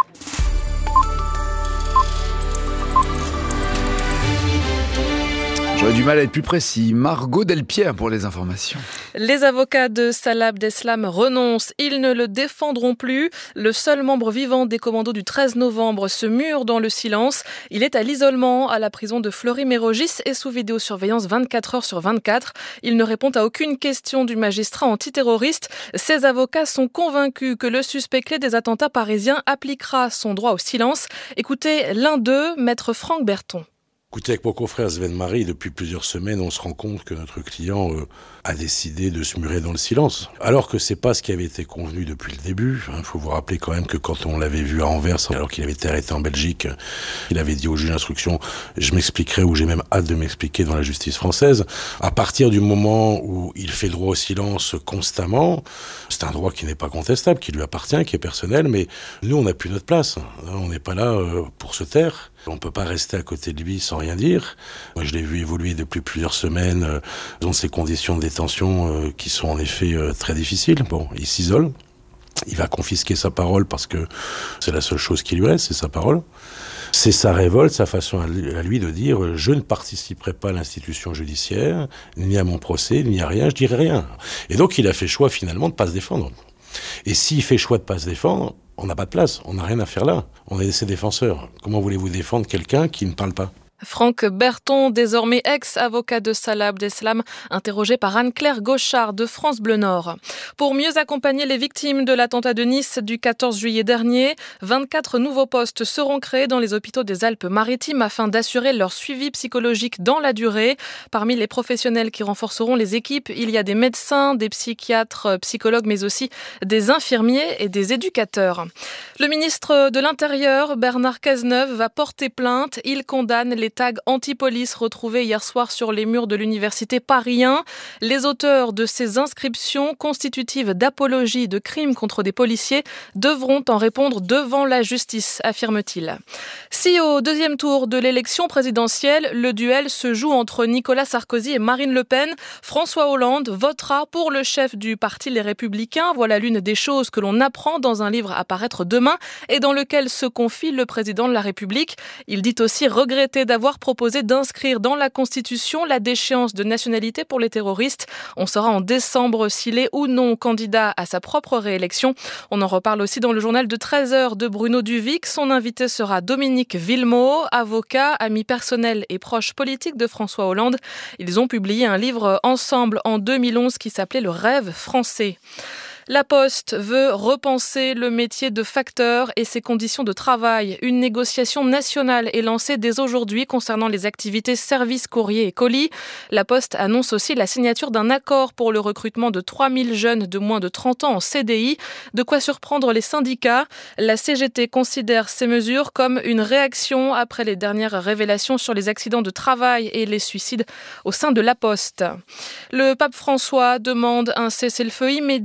J'aurais du mal à être plus précis. Margot Delpierre pour les informations. Les avocats de Salah Abdeslam renoncent. Ils ne le défendront plus. Le seul membre vivant des commandos du 13 novembre se mure dans le silence. Il est à l'isolement à la prison de Fleury-Mérogis et sous vidéosurveillance 24 heures sur 24. Il ne répond à aucune question du magistrat antiterroriste. Ses avocats sont convaincus que le suspect clé des attentats parisiens appliquera son droit au silence. Écoutez l'un d'eux, maître Franck Berton. Écoutez, avec mon confrère Sven Marie, depuis plusieurs semaines, on se rend compte que notre client a décidé de se murer dans le silence. Alors que c'est pas ce qui avait été convenu depuis le début. Il faut vous rappeler quand même que quand on l'avait vu à Anvers, alors qu'il avait été arrêté en Belgique, il avait dit au juge d'instruction « je m'expliquerai » ou « j'ai même hâte de m'expliquer dans la justice française ». À partir du moment où il fait le droit au silence constamment, c'est un droit qui n'est pas contestable, qui lui appartient, qui est personnel, mais nous, on n'a plus notre place. On n'est pas là pour se taire. On ne peut pas rester à côté de lui sans rien dire. Moi, je l'ai vu évoluer depuis plusieurs semaines dans ces conditions de détention qui sont en effet très difficiles. Bon, il s'isole. Il va confisquer sa parole parce que c'est la seule chose qui lui reste, c'est sa parole. C'est sa révolte, sa façon à lui de dire « je ne participerai pas à l'institution judiciaire, ni à mon procès, ni à rien, je dirai rien ». Et donc, il a fait choix finalement de ne pas se défendre. Et s'il fait choix de ne pas se défendre, on n'a pas de place, on n'a rien à faire là. On est ses défenseurs. Comment voulez-vous défendre quelqu'un qui ne parle pas ? Franck Berton, désormais ex-avocat de Salah Abdeslam, interrogé par Anne-Claire Gauchard de France Bleu Nord. Pour mieux accompagner les victimes de l'attentat de Nice du 14 juillet dernier, 24 nouveaux postes seront créés dans les hôpitaux des Alpes-Maritimes afin d'assurer leur suivi psychologique dans la durée. Parmi les professionnels qui renforceront les équipes, il y a des médecins, des psychiatres, psychologues, mais aussi des infirmiers et des éducateurs. Le ministre de l'Intérieur, Bernard Cazeneuve, va porter plainte. Il condamne les tags anti-police retrouvés hier soir sur les murs de l'université Paris 1. Les auteurs de ces inscriptions constitutives d'apologie de crimes contre des policiers devront en répondre devant la justice, affirme-t-il. Si au deuxième tour de l'élection présidentielle, le duel se joue entre Nicolas Sarkozy et Marine Le Pen, François Hollande votera pour le chef du parti Les Républicains. Voilà l'une des choses que l'on apprend dans un livre à paraître demain et dans lequel se confie le président de la République. Il dit aussi regretter d'avoir proposé d'inscrire dans la Constitution la déchéance de nationalité pour les terroristes. On saura en décembre s'il est ou non candidat à sa propre réélection. On en reparle aussi dans le journal de 13h de Bruno Duvic. Son invité sera Dominique Villemot, avocat, ami personnel et proche politique de François Hollande. Ils ont publié un livre ensemble en 2011 qui s'appelait Le rêve français. La Poste veut repenser le métier de facteur et ses conditions de travail. Une négociation nationale est lancée dès aujourd'hui concernant les activités services, courrier et colis. La Poste annonce aussi la signature d'un accord pour le recrutement de 3000 jeunes de moins de 30 ans en CDI. De quoi surprendre les syndicats. La CGT considère ces mesures comme une réaction après les dernières révélations sur les accidents de travail et les suicides au sein de La Poste. Le pape François demande un cessez-le-feu immédiat en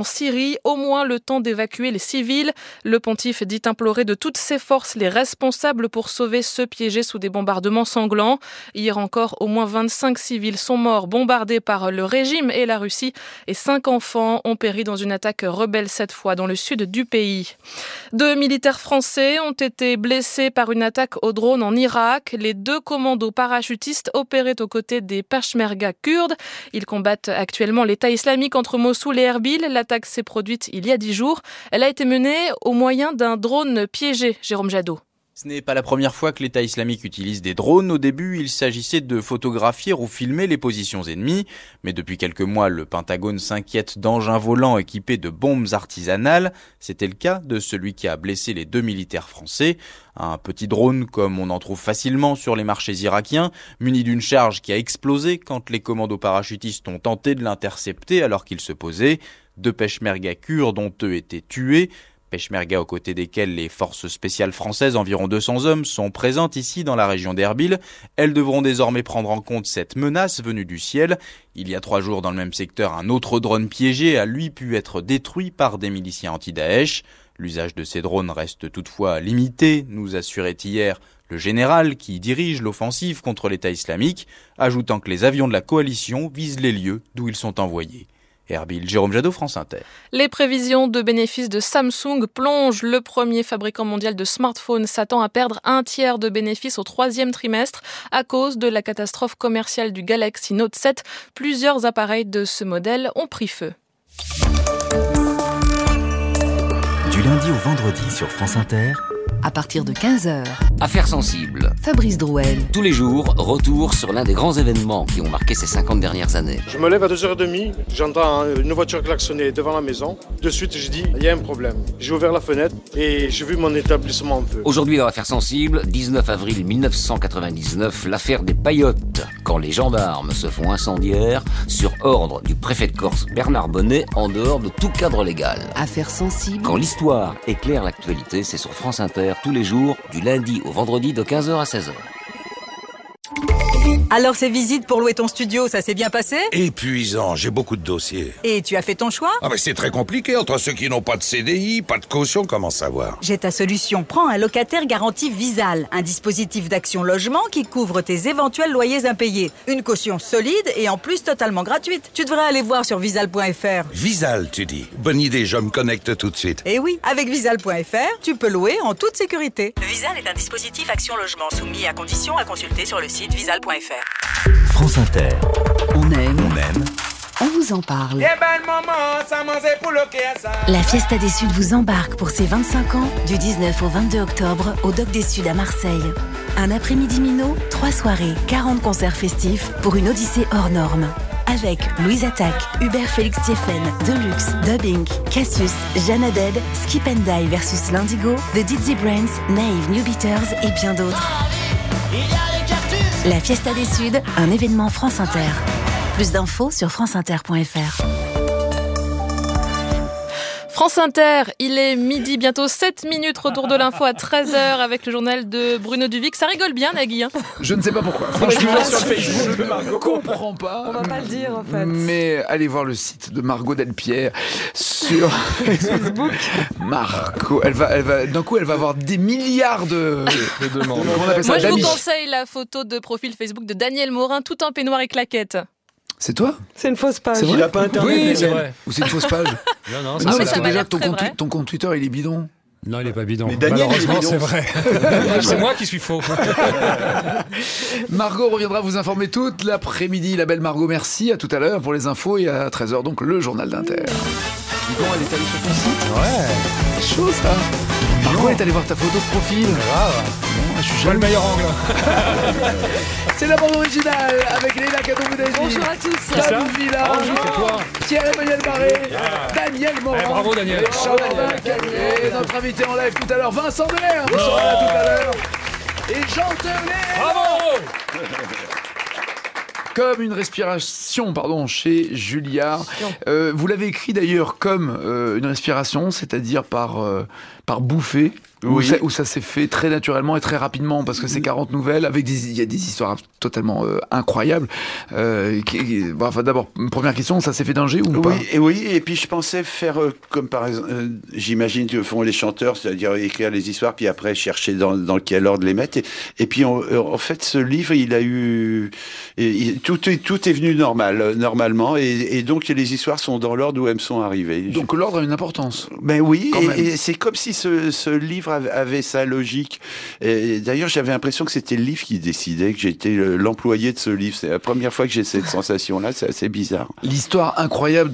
en Syrie, au moins le temps d'évacuer les civils. Le pontife dit implorer de toutes ses forces les responsables pour sauver ceux piégés sous des bombardements sanglants. Hier encore, au moins 25 civils sont morts bombardés par le régime et la Russie et 5 enfants ont péri dans une attaque rebelle cette fois dans le sud du pays. 2 militaires français ont été blessés par une attaque au drone en Irak. Les 2 commandos parachutistes opéraient aux côtés des Peshmerga kurdes. Ils combattent actuellement l'État islamique entre Mossoul et Erbil. L'attaque s'est produite il y a 10 jours. Elle a été menée au moyen d'un drone piégé. Jérôme Jadot. Ce n'est pas la première fois que l'État islamique utilise des drones. Au début, il s'agissait de photographier ou filmer les positions ennemies. Mais depuis quelques mois, le Pentagone s'inquiète d'engins volants équipés de bombes artisanales. C'était le cas de celui qui a blessé les 2 militaires français. Un petit drone comme on en trouve facilement sur les marchés irakiens, muni d'une charge qui a explosé quand les commandos parachutistes ont tenté de l'intercepter alors qu'il se posait. 2 Peshmerga kurdes ont eux été tués. Peshmerga aux côtés desquels les forces spéciales françaises, environ 200 hommes, sont présentes ici dans la région d'Erbil. Elles devront désormais prendre en compte cette menace venue du ciel. Il y a 3 jours, dans le même secteur, un autre drone piégé a lui pu être détruit par des miliciens anti-Daesh. L'usage de ces drones reste toutefois limité, nous assurait hier le général qui dirige l'offensive contre l'État islamique, ajoutant que les avions de la coalition visent les lieux d'où ils sont envoyés. Erbil, Jérôme Jadot, France Inter. Les prévisions de bénéfices de Samsung plongent. Le premier fabricant mondial de smartphones s'attend à perdre 1/3 de bénéfices au 3e trimestre à cause de la catastrophe commerciale du Galaxy Note 7. Plusieurs appareils de ce modèle ont pris feu. Du lundi au vendredi sur France Inter, À partir de 15h, Affaires sensibles. Fabrice Drouel. Tous les jours, retour sur l'un des grands événements qui ont marqué ces 50 dernières années. Je me lève à 2h30, j'entends une voiture klaxonner devant la maison. De suite, je dis, il y a un problème. J'ai ouvert la fenêtre et j'ai vu mon établissement en feu. Aujourd'hui dans Affaires sensibles, 19 avril 1999, l'affaire des paillotes. Quand les gendarmes se font incendiaires sur ordre du préfet de Corse Bernard Bonnet en dehors de tout cadre légal. Affaires sensibles. Quand l'histoire éclaire l'actualité, c'est sur France Inter tous les jours, du lundi au vendredi de 15h à 16h. Alors ces visites pour louer ton studio, ça s'est bien passé? Épuisant, j'ai beaucoup de dossiers. Et tu as fait ton choix? Ah mais c'est très compliqué, entre ceux qui n'ont pas de CDI, pas de caution, comment savoir? J'ai ta solution, prends un locataire garanti Visal, un dispositif d'action logement qui couvre tes éventuels loyers impayés. Une caution solide et en plus totalement gratuite. Tu devrais aller voir sur visal.fr. Visal, tu dis? Bonne idée, je me connecte tout de suite. Et oui, avec visal.fr, tu peux louer en toute sécurité. Le Visal est un dispositif action logement soumis à conditions à consulter sur le site visal.fr. France Inter. On aime. On vous en parle. La Fiesta des Suds vous embarque pour ses 25 ans du 19 au 22 octobre au Dock des Suds à Marseille. Un après-midi minot, 3 soirées, 40 concerts festifs pour une odyssée hors norme. Avec Louise Attaque, Hubert Félix Thieffen, Deluxe, Dubbing, Cassius, Jeanne Haddad, Skip and Die versus L'Indigo, The Dizzy Brands, Naive, New Beaters et bien d'autres. La Fiesta des Suds, un événement France Inter. Plus d'infos sur franceinter.fr. France Inter, il est midi, bientôt 7 minutes, retour de l'info à 13h avec le journal de Bruno Duvic. Ça rigole bien, Nagui, hein? Je ne sais pas pourquoi. Franchement, sur Facebook, je ne comprends pas. On va pas le dire, en fait. Mais allez voir le site de Margot Delpierre sur Facebook. Margot, elle va, d'un coup, elle va avoir des milliards de demandes. Moi, je vous conseille la photo de profil Facebook de Daniel Morin, tout en peignoir et claquettes. C'est toi? C'est une fausse page. Il n'a pas internet. Oui, c'est vrai. Ou c'est une fausse page? Non, parce que déjà, ton compte Twitter, il est bidon. Non, il n'est pas bidon. Mais Daniel, malheureusement, c'est vrai. C'est moi qui suis faux. Margot reviendra vous informer toute l'après-midi. La belle Margot, merci. À tout à l'heure pour les infos et à 13h, donc le journal d'Inter. Bon, elle est allée sur ton site? Ouais. C'est chaud, ça. Margot est allée voir ta photo de profil. Grave. Je suis pas le meilleur angle. C'est la bande originale avec Léla Kadouboudagi. Bonjour à tous. Dame Villa. Bonjour, c'est toi. Pierre-Emmanuel Barré. Daniel Morin. Bravo, Daniel. Et notre invité en live tout à l'heure, Vincent Delair. Vous serez là tout à l'heure. Et Jean Telet. Bravo. Comme une respiration, chez Julliard. Vous l'avez écrit d'ailleurs comme une respiration, c'est-à-dire par bouffée. Où ça s'est fait très naturellement et très rapidement, parce que c'est 40 nouvelles, il y a des histoires totalement incroyables. D'abord, première question, ça s'est fait d'un jet ou pas ? Oui, et puis je pensais faire comme par exemple, j'imagine que font les chanteurs, c'est-à-dire écrire les histoires, puis après chercher dans quel ordre les mettre. Et puis en fait, ce livre, il a eu... tout est venu normalement, et donc les histoires sont dans l'ordre où elles sont arrivées. Donc l'ordre a une importance. Ben oui, et c'est comme si ce livre avait sa logique. Et d'ailleurs, j'avais l'impression que c'était le livre qui décidait, que j'étais l'employé de ce livre. C'est la première fois que j'ai cette sensation-là, c'est assez bizarre. L'histoire incroyable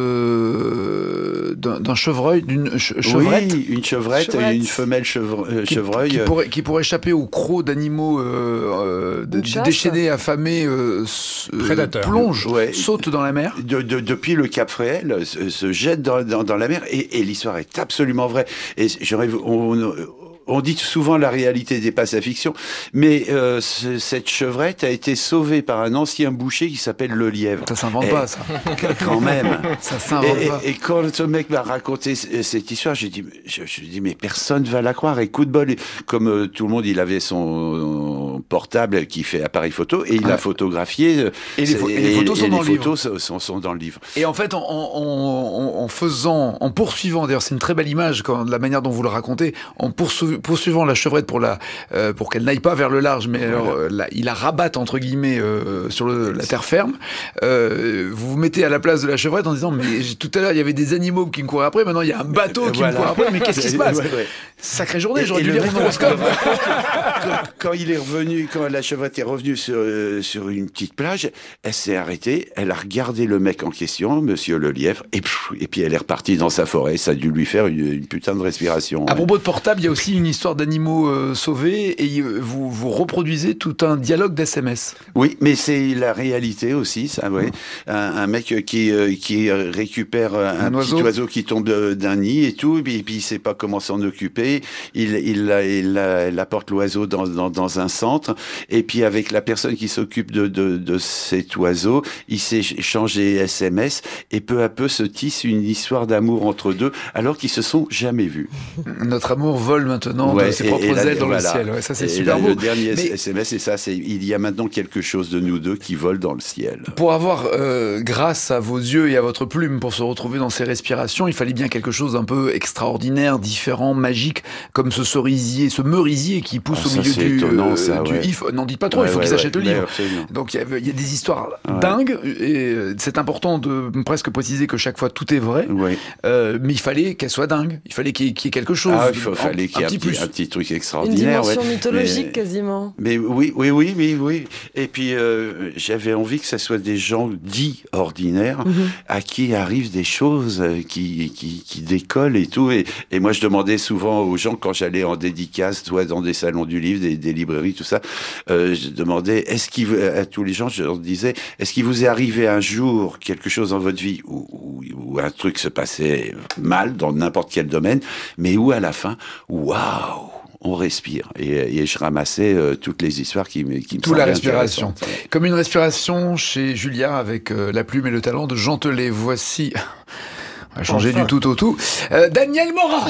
d'un chevreuil, d'une chevrette. Oui, une chevrette. Une femelle chevreuil. Qui pourrait échapper aux crocs d'animaux déchaînés, affamés, prédateurs. Plonge, saute dans la mer. Depuis le Cap Fréhel, se jette dans la mer, et l'histoire est absolument vraie. Et on dit souvent la réalité dépasse la fiction, mais cette chevrette a été sauvée par un ancien boucher qui s'appelle Le Lièvre. Ça s'invente pas, ça. Quand même. Ça s'invente pas. Et quand ce mec m'a raconté cette histoire, j'ai dit, mais personne va la croire. Et coup de bol, comme tout le monde, il avait son portable qui fait appareil photo, et il a photographié. Et les photos sont dans le livre. Et en fait, en poursuivant, d'ailleurs, c'est une très belle image, la manière dont vous le racontez, en poursuivant la chevrette pour qu'elle n'aille pas vers le large, mais alors il la rabatte entre guillemets sur la terre ferme. Vous vous mettez à la place de la chevrette en disant, mais tout à l'heure il y avait des animaux qui me couraient après, maintenant il y a un bateau qui me court après, mais qu'est-ce qui se passe ? Sacrée journée, j'aurais dû lire mon horoscope. Quand la chevrette est revenue sur une petite plage, elle s'est arrêtée, elle a regardé le mec en question, Monsieur Le Lièvre, et puis elle est repartie dans sa forêt. Ça a dû lui faire une putain de respiration. À propos de portable, il y a aussi une histoire d'animaux sauvés, et vous reproduisez tout un dialogue d'SMS. Oui, mais c'est la réalité aussi, ça, ouais. Un mec qui récupère un petit oiseau qui tombe d'un nid et tout, et puis il sait pas comment s'en occuper. Il apporte l'oiseau dans un centre, et puis avec la personne qui s'occupe de cet oiseau, il s'échange des SMS, et peu à peu se tisse une histoire d'amour entre deux, alors qu'ils se sont jamais vus. Notre amour vole maintenant de ses propres ailes dans le ciel. Ouais, ça, c'est super beau. Le dernier SMS, c'est ça, il y a maintenant quelque chose de nous deux qui vole dans le ciel. Pour avoir, grâce à vos yeux et à votre plume, pour se retrouver dans ces respirations, il fallait bien quelque chose d'un peu extraordinaire, différent, magique, comme ce merisier qui pousse au milieu du if. N'en dites pas trop, il faut qu'ils achètent le livre. Donc il y a des histoires dingues, et c'est important de presque préciser que chaque fois tout est vrai, mais il fallait qu'elle soit dingue, il fallait qu'il y ait quelque chose. Il fallait qu'il y ait un petit truc extraordinaire. Une dimension mythologique quasiment. Mais oui. Et puis j'avais envie que ça soit des gens dits ordinaires, à qui arrivent des choses qui décollent et tout. Et moi je demandais souvent aux gens, quand j'allais en dédicace, soit dans des salons du livre, des librairies, tout ça, je demandais, à tous les gens, je leur disais, est-ce qu'il vous est arrivé un jour quelque chose dans votre vie où un truc se passait mal dans n'importe quel domaine, mais où à la fin, waouh, on respire. Et je ramassais toutes les histoires qui me semblaient la respiration. Comme une respiration chez Julia, avec la plume et le talent de Jean Telet. Voici... On va changer du tout au tout. Daniel Morin.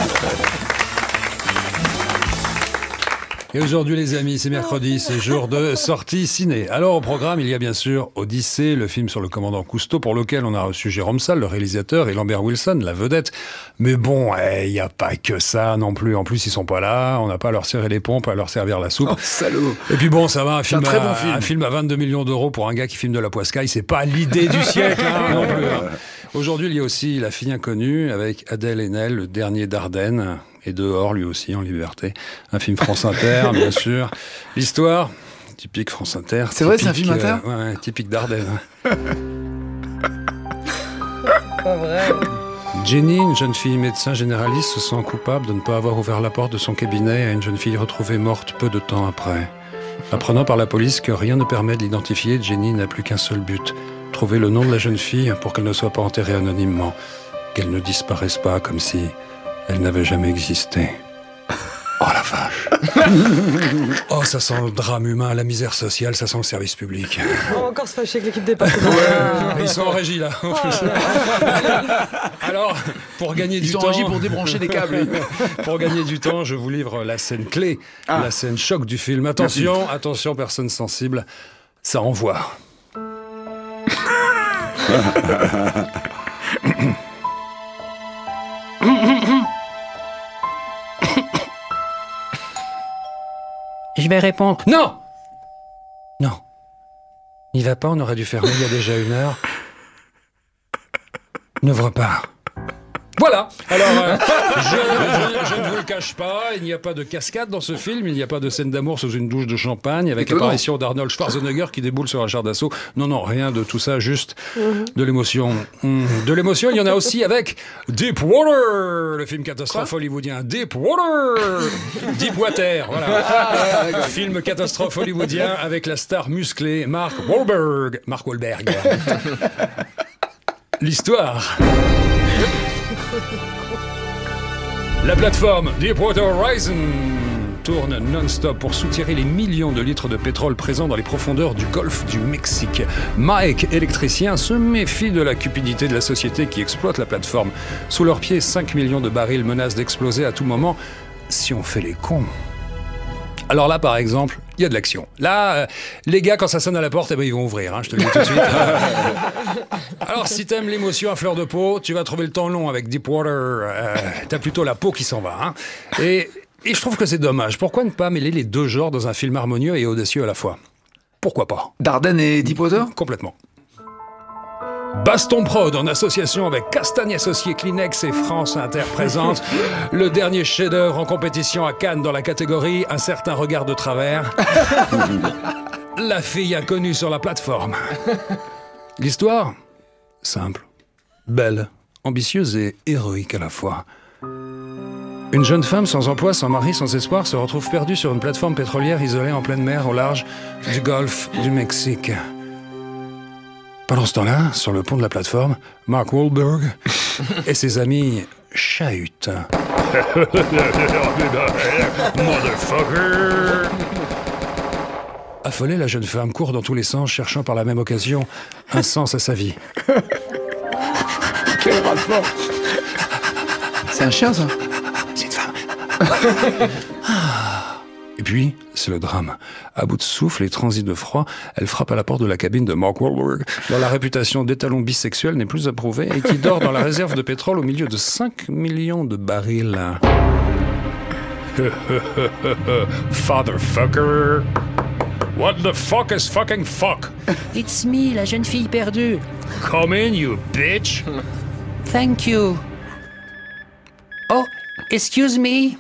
Et aujourd'hui, les amis, c'est mercredi, c'est jour de sortie ciné. Alors, au programme, il y a bien sûr Odyssée, le film sur le commandant Cousteau, pour lequel on a reçu Jérôme Salle, le réalisateur, et Lambert Wilson, la vedette. Mais bon, il n'y a pas que ça non plus. En plus, ils sont pas là, on n'a pas à leur serrer les pompes, à leur servir la soupe. Oh, salaud. Et puis bon, ça va, un très bon film. Un film à 22 millions d'euros pour un gars qui filme de la poiscaille, c'est pas l'idée du siècle, non plus. Aujourd'hui, il y a aussi La fille inconnue, avec Adèle Haenel, le dernier d'Ardenne, et dehors, lui aussi, en liberté. Un film France Inter, bien sûr. L'histoire, typique France Inter. C'est vrai, c'est un film Inter typique d'Ardenne. Pas vrai. Jenny, une jeune fille médecin généraliste, se sent coupable de ne pas avoir ouvert la porte de son cabinet à une jeune fille retrouvée morte peu de temps après. Apprenant par la police que rien ne permet de l'identifier, Jenny n'a plus qu'un seul but. Trouver le nom de la jeune fille pour qu'elle ne soit pas enterrée anonymement. Qu'elle ne disparaisse pas comme si elle n'avait jamais existé. Oh la vache. Oh, ça sent le drame humain, la misère sociale, ça sent le service public. On va encore se fâcher avec l'équipe des parcs. Ils sont en régie, là. Alors, pour gagner du temps... Ils sont en régie pour débrancher des câbles. Pour gagner du temps, je vous livre la scène clé, la scène choc du film. Attention, attention, personne sensible, ça envoie. Je vais répondre. Non! Non. N'y va pas, on aurait dû fermer il y a déjà 1 heure. N'ouvre pas. Voilà. Alors, je ne vous le cache pas, il n'y a pas de cascade dans ce film, il n'y a pas de scène d'amour sous une douche de champagne, avec l'apparition d'Arnold Schwarzenegger qui déboule sur un char d'assaut. Non, rien de tout ça, juste de l'émotion. De l'émotion, il y en a aussi avec Deepwater, le film catastrophe hollywoodien. Deepwater, Deepwater, voilà. Film catastrophe hollywoodien avec la star musclée Mark Wahlberg. L'histoire. La plateforme Deepwater Horizon tourne non-stop pour soutirer les millions de litres de pétrole présents dans les profondeurs du golfe du Mexique. Mike, électricien, se méfie de la cupidité de la société qui exploite la plateforme. Sous leurs pieds, 5 millions de barils menacent d'exploser à tout moment si on fait les cons. Alors là, par exemple, il y a de l'action. Là, les gars, quand ça sonne à la porte, ils vont ouvrir, je te le dis tout de suite. Alors, si t'aimes l'émotion à fleur de peau, tu vas trouver le temps long avec Deepwater. T'as plutôt la peau qui s'en va. Et je trouve que c'est dommage. Pourquoi ne pas mêler les deux genres dans un film harmonieux et audacieux à la fois? Pourquoi pas? Dardenne et Deepwater? Complètement. Baston Prod, en association avec Castagne Associés Kleenex et France Inter présente le dernier chef-d'œuvre en compétition à Cannes dans la catégorie Un certain regard de travers. La fille inconnue sur la plateforme. L'histoire? Simple, belle, ambitieuse et héroïque à la fois. Une jeune femme sans emploi, sans mari, sans espoir se retrouve perdue sur une plateforme pétrolière isolée en pleine mer au large du golfe du Mexique. Pendant ce temps-là, sur le pont de la plateforme, Mark Wahlberg et ses amis chahutent. Motherfucker! Affolée, la jeune femme court dans tous les sens, cherchant par la même occasion un sens à sa vie. Quel rapport! C'est un chien, ça? C'est une femme. Et puis, c'est le drame. À bout de souffle et transi de froid, elle frappe à la porte de la cabine de Mark Wahlberg, dont la réputation d'étalon bisexuel n'est plus approuvée et qui dort dans la réserve de pétrole au milieu de 5 millions de barils. Fatherfucker! What the fuck is fucking fuck? It's me, la jeune fille perdue. Come in, you bitch! Thank you. Oh, excuse me.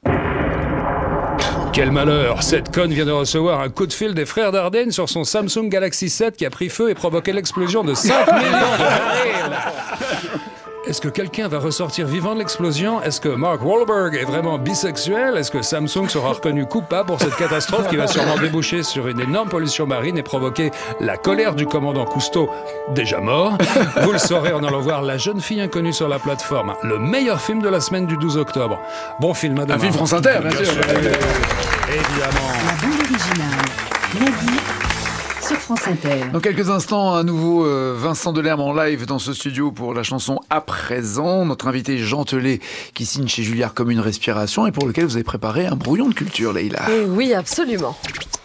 Quel malheur! Cette conne vient de recevoir un coup de fil des frères Dardenne sur son Samsung Galaxy 7 qui a pris feu et provoqué l'explosion de 5 millions de barils! Est-ce que quelqu'un va ressortir vivant de l'explosion? Est-ce que Mark Wahlberg est vraiment bisexuel? Est-ce que Samsung sera reconnu coupable pour cette catastrophe qui va sûrement déboucher sur une énorme pollution marine et provoquer la colère du commandant Cousteau, déjà mort? Vous le saurez en allant voir La jeune fille inconnue sur la plateforme, le meilleur film de la semaine du 12 octobre. Bon film à demain. Un film France Inter, bien sûr. Évidemment. La bande originale. Maggie sur France Inter. Dans quelques instants, à nouveau Vincent Delerme en live dans ce studio pour la chanson À présent. Notre invité Jean Telet qui signe chez Julliard comme une respiration et pour lequel vous avez préparé un brouillon de culture, Leïla. Oui, absolument.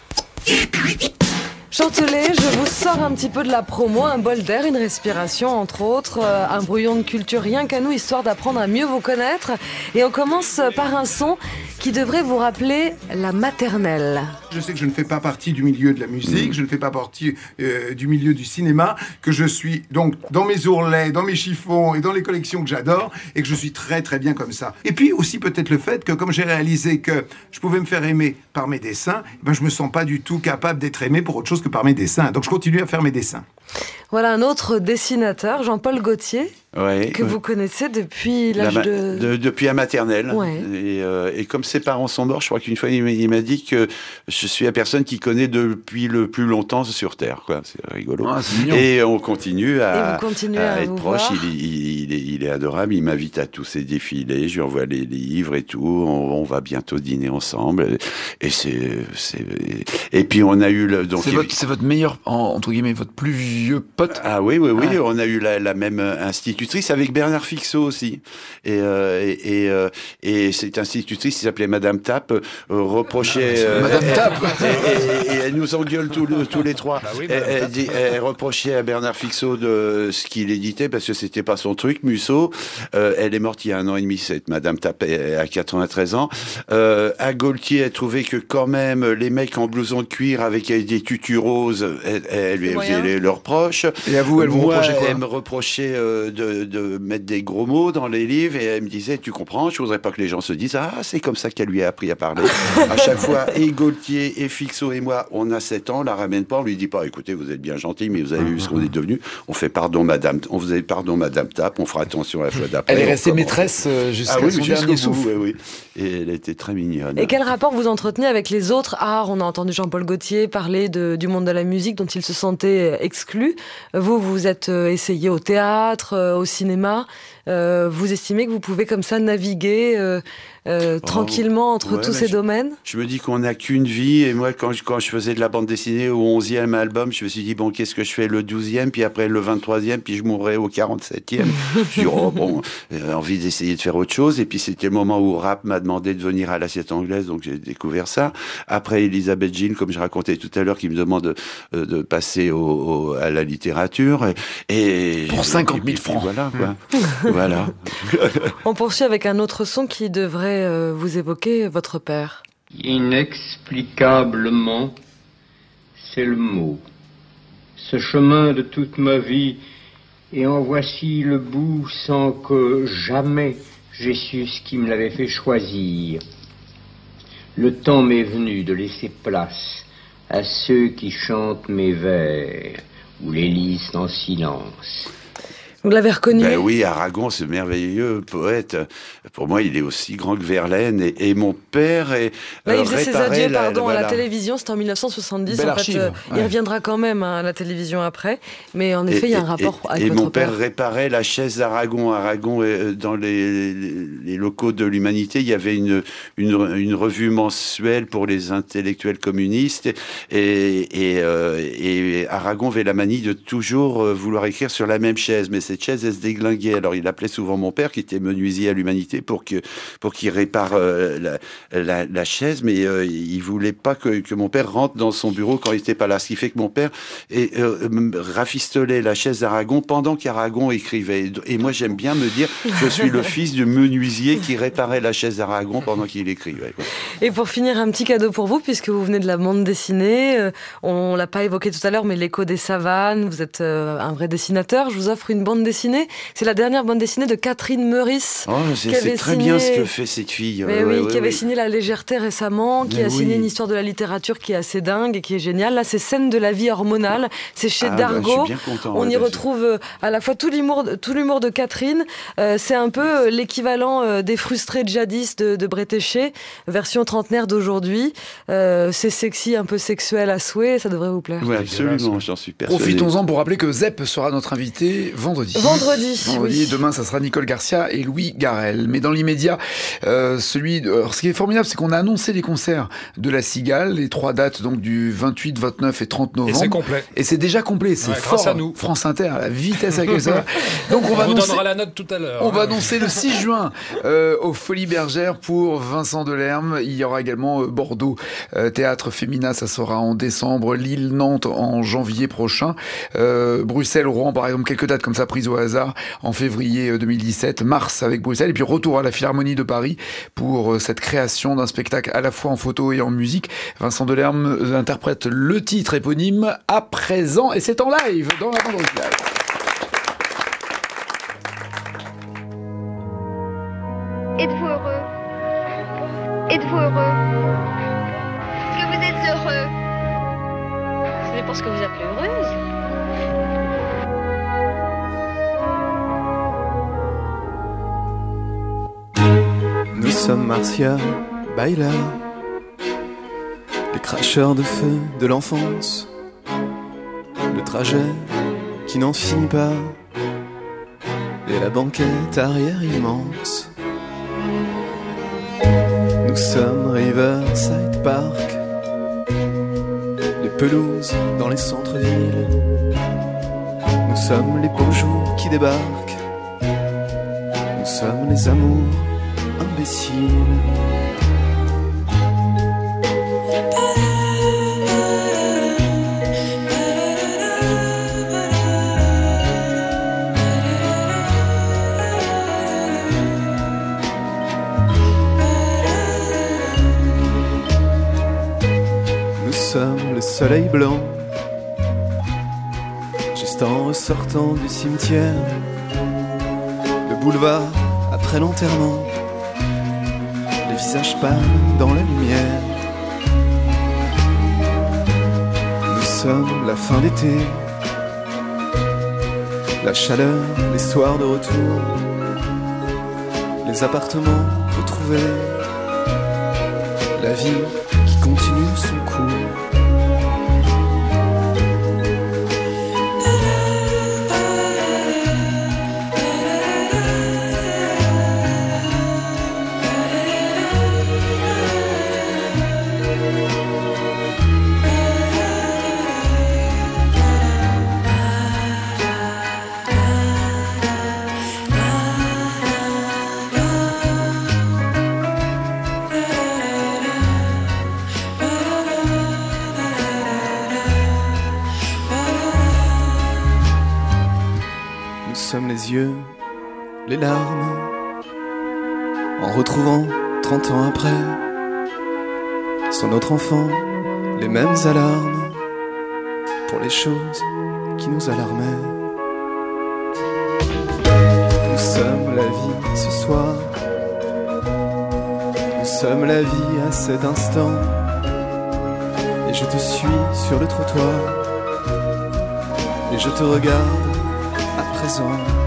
Jean Telet, je vous sors un petit peu de la promo, un bol d'air, une respiration entre autres, un brouillon de culture rien qu'à nous, histoire d'apprendre à mieux vous connaître. Et on commence par un son qui devrait vous rappeler la maternelle. Je sais que je ne fais pas partie du milieu de la musique, je ne fais pas partie du milieu du cinéma, que je suis donc dans mes ourlets, dans mes chiffons et dans les collections que j'adore, et que je suis très très bien comme ça. Et puis aussi peut-être le fait que comme j'ai réalisé que je pouvais me faire aimer par mes dessins, je me sens pas du tout capable d'être aimé pour autre chose que par mes dessins. Donc je continue à faire mes dessins. Voilà un autre dessinateur, Jean-Paul Gaultier. Ouais, que vous connaissez depuis l'âge depuis la maternelle. Ouais. Et comme ses parents sont morts, je crois qu'une fois, il m'a dit que je suis la personne qui connaît depuis le plus longtemps sur Terre. Quoi. C'est rigolo. Ah, c'est mignon. Et on continue à être proche. Il est adorable. Il m'invite à tous ses défilés. Je lui envoie les livres et tout. On va bientôt dîner ensemble. Et et puis on a eu c'est votre meilleur, entre guillemets, votre plus vieux pote. Ah oui. On a eu la même institutrice avec Bernard Fixot aussi. Et cette institutrice qui s'appelait Madame Tape reprochait... Madame Tape et elle nous engueule tous les trois. Bah oui, elle reprochait à Bernard Fixot de ce qu'il éditait parce que c'était pas son truc, Musso. Elle est morte il y a 1 an et demi, cette Madame Tape à 93 ans. À Gaultier, elle trouvait que quand même les mecs en blouson de cuir avec des tutus roses, elle lui faisait leurs reproches. Et à vous, elle vous reprochait quoi? Elle me reprochait de mettre des gros mots dans les livres et elle me disait, tu comprends, je voudrais pas que les gens se disent, ah, c'est comme ça qu'elle lui a appris à parler. À chaque fois, et Gaultier et Fixot et moi, on a 7 ans, on la ramène pas, on lui dit pas, écoutez, vous êtes bien gentil, mais vous avez vu ce qu'on est devenu, on fait pardon madame, on vous avez pardon madame Tape, on fera attention à la fois d'après. Elle est restée maîtresse jusqu'à son dernier souffle. Oui. Et elle était très mignonne. Et quel rapport vous entretenez avec les autres arts? On a entendu Jean-Paul Gaultier parler du monde de la musique dont il se sentait exclu. Vous êtes essayé au théâtre, au cinéma. Vous estimez que vous pouvez comme ça naviguer tranquillement entre tous ces domaines? Je me dis qu'on n'a qu'une vie, et moi quand je faisais de la bande dessinée au 11e album, je me suis dit bon, qu'est-ce que je fais le 12e, puis après le 23e, puis je mourrai au 47e. Je dis envie d'essayer de faire autre chose, et puis c'était le moment où Rap m'a demandé de venir à l'Assiette Anglaise, donc j'ai découvert ça. Après Elisabeth Jean, comme je racontais tout à l'heure, qui me demande de passer à la littérature, et pour 50 000 francs. Voilà quoi. Voilà. On poursuit avec un autre son qui devrait vous évoquer votre père. Inexplicablement, c'est le mot. Ce chemin de toute ma vie, et en voici le bout sans que jamais j'ai su ce qui me l'avait fait choisir. Le temps m'est venu de laisser place à ceux qui chantent mes vers ou les lisent en silence. Vous l'avez reconnu? Ben oui, Aragon, ce merveilleux poète. Pour moi, il est aussi grand que Verlaine. Et mon père est il faisait ses adieux, à la télévision. C'était en 1970. Belle en fait, il reviendra quand même à la télévision après. Mais en effet, il y a un rapport avec votre père. Et mon père réparait la chaise d'Aragon. Aragon, dans les locaux de l'Humanité, il y avait une revue mensuelle pour les intellectuels communistes. Et Aragon avait la manie de toujours vouloir écrire sur la même chaise. Mais cette chaise, elle se déglinguait. Alors, il appelait souvent mon père, qui était menuisier à l'Humanité, pour qu'il répare la chaise, mais il voulait pas que mon père rentre dans son bureau quand il était pas là. Ce qui fait que mon père rafistolait la chaise d'Aragon pendant qu'Aragon écrivait. Et moi, j'aime bien me dire que je suis le fils du menuisier qui réparait la chaise d'Aragon pendant qu'il écrivait. Et pour finir, un petit cadeau pour vous, puisque vous venez de la bande dessinée. On l'a pas évoqué tout à l'heure, mais L'écho des savanes. Vous êtes un vrai dessinateur. Je vous offre une bande dessinée. C'est la dernière bande dessinée de Catherine Meurice. Oh, c'est très bien ce que fait cette fille. Qui avait signé La Légèreté récemment, qui a signé une histoire de la littérature qui est assez dingue et qui est géniale. Là, c'est Scènes de la vie hormonale. C'est chez Dargaud. On y retrouve à la fois tout l'humour de Catherine. C'est un peu l'équivalent des Frustrés de jadis de Bretéché, version trentenaire d'aujourd'hui. C'est sexy, un peu sexuel à souhait. Ça devrait vous plaire. Oui, absolument, j'en suis persuadé. Profitons-en pour rappeler que Zep sera notre invité vendredi. Oui. Demain, ça sera Nicole Garcia et Louis Garrel. Mais dans l'immédiat, ce qui est formidable, c'est qu'on a annoncé les concerts de La Cigale, les 3 dates donc du 28, 29 et 30 novembre. Et c'est complet. Et c'est déjà complet, c'est fort. Grâce à nous. France Inter, à la vitesse à laquelle ça va. Donc on vous donnera la note tout à l'heure. On va annoncer le 6 juin aux Folies Bergères pour Vincent Delerme. Il y aura également Bordeaux, Théâtre Féminin, ça sera en décembre. Lille, Nantes en janvier prochain. Bruxelles, Rouen, par exemple, quelques dates comme ça prises au hasard en février 2017. Mars avec Bruxelles. Et puis retour à la Philharmonie de Paris pour cette création d'un spectacle à la fois en photo et en musique. Vincent Delerme interprète le titre éponyme À présent, et c'est en live dans la bande originale. Êtes-vous heureux? Êtes-vous heureux? Est-ce que vous êtes heureux? Ce n'est pas ce que vous appelez heureuse. sommes Marcia, Baila, les cracheurs de feu de l'enfance, le trajet qui n'en finit pas, et la banquette arrière immense. Nous sommes Riverside Park, les pelouses dans les centres-villes. Nous sommes les beaux jours qui débarquent. Nous sommes les amours imbéciles. Nous sommes le soleil blanc, juste en ressortant du cimetière, le boulevard après l'enterrement, les visages pâles dans la lumière. Nous sommes la fin d'été, la chaleur, les soirs de retour, les appartements retrouvés, la vie qui continue son cours. Les yeux, les larmes, en retrouvant 30 ans après, sur notre enfant, les mêmes alarmes, pour les choses qui nous alarmaient. Nous sommes la vie ce soir, nous sommes la vie à cet instant, et je te suis sur le trottoir, et je te regarde à présent.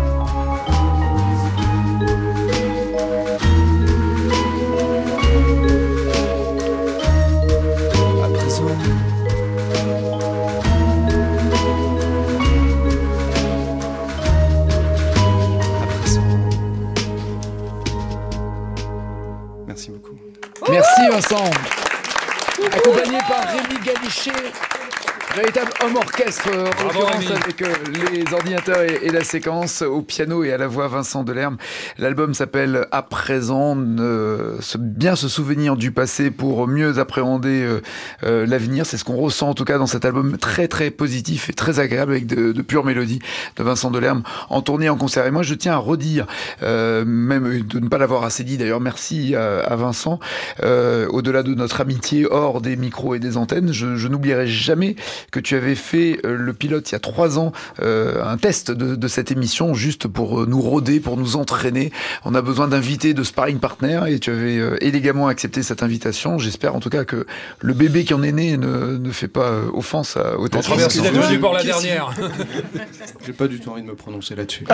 Merci Vincent. Accompagné par Rémi Galichet, véritable homme orchestre en l'occurrence avec les ordinateurs et la séquence, au piano et à la voix Vincent Delerme. L'album s'appelle À présent, bien se souvenir du passé pour mieux appréhender l'avenir. C'est ce qu'on ressent en tout cas dans cet album très très positif et très agréable avec de pures mélodies de Vincent Delerme en tournée, en concert. Et moi je tiens à redire, même de ne pas l'avoir assez dit d'ailleurs, merci à Vincent, au-delà de notre amitié hors des micros et des antennes, je n'oublierai jamais que tu avais fait le pilote il y a 3 ans, un test de cette émission juste pour nous rôder, pour nous entraîner. On a besoin d'invités, de sparring partners, et tu avais élégamment accepté cette invitation. J'espère en tout cas que le bébé qui en est né ne fait pas offense au test. Merci d'être venu pour la dernière. J'ai pas du tout envie de me prononcer là-dessus.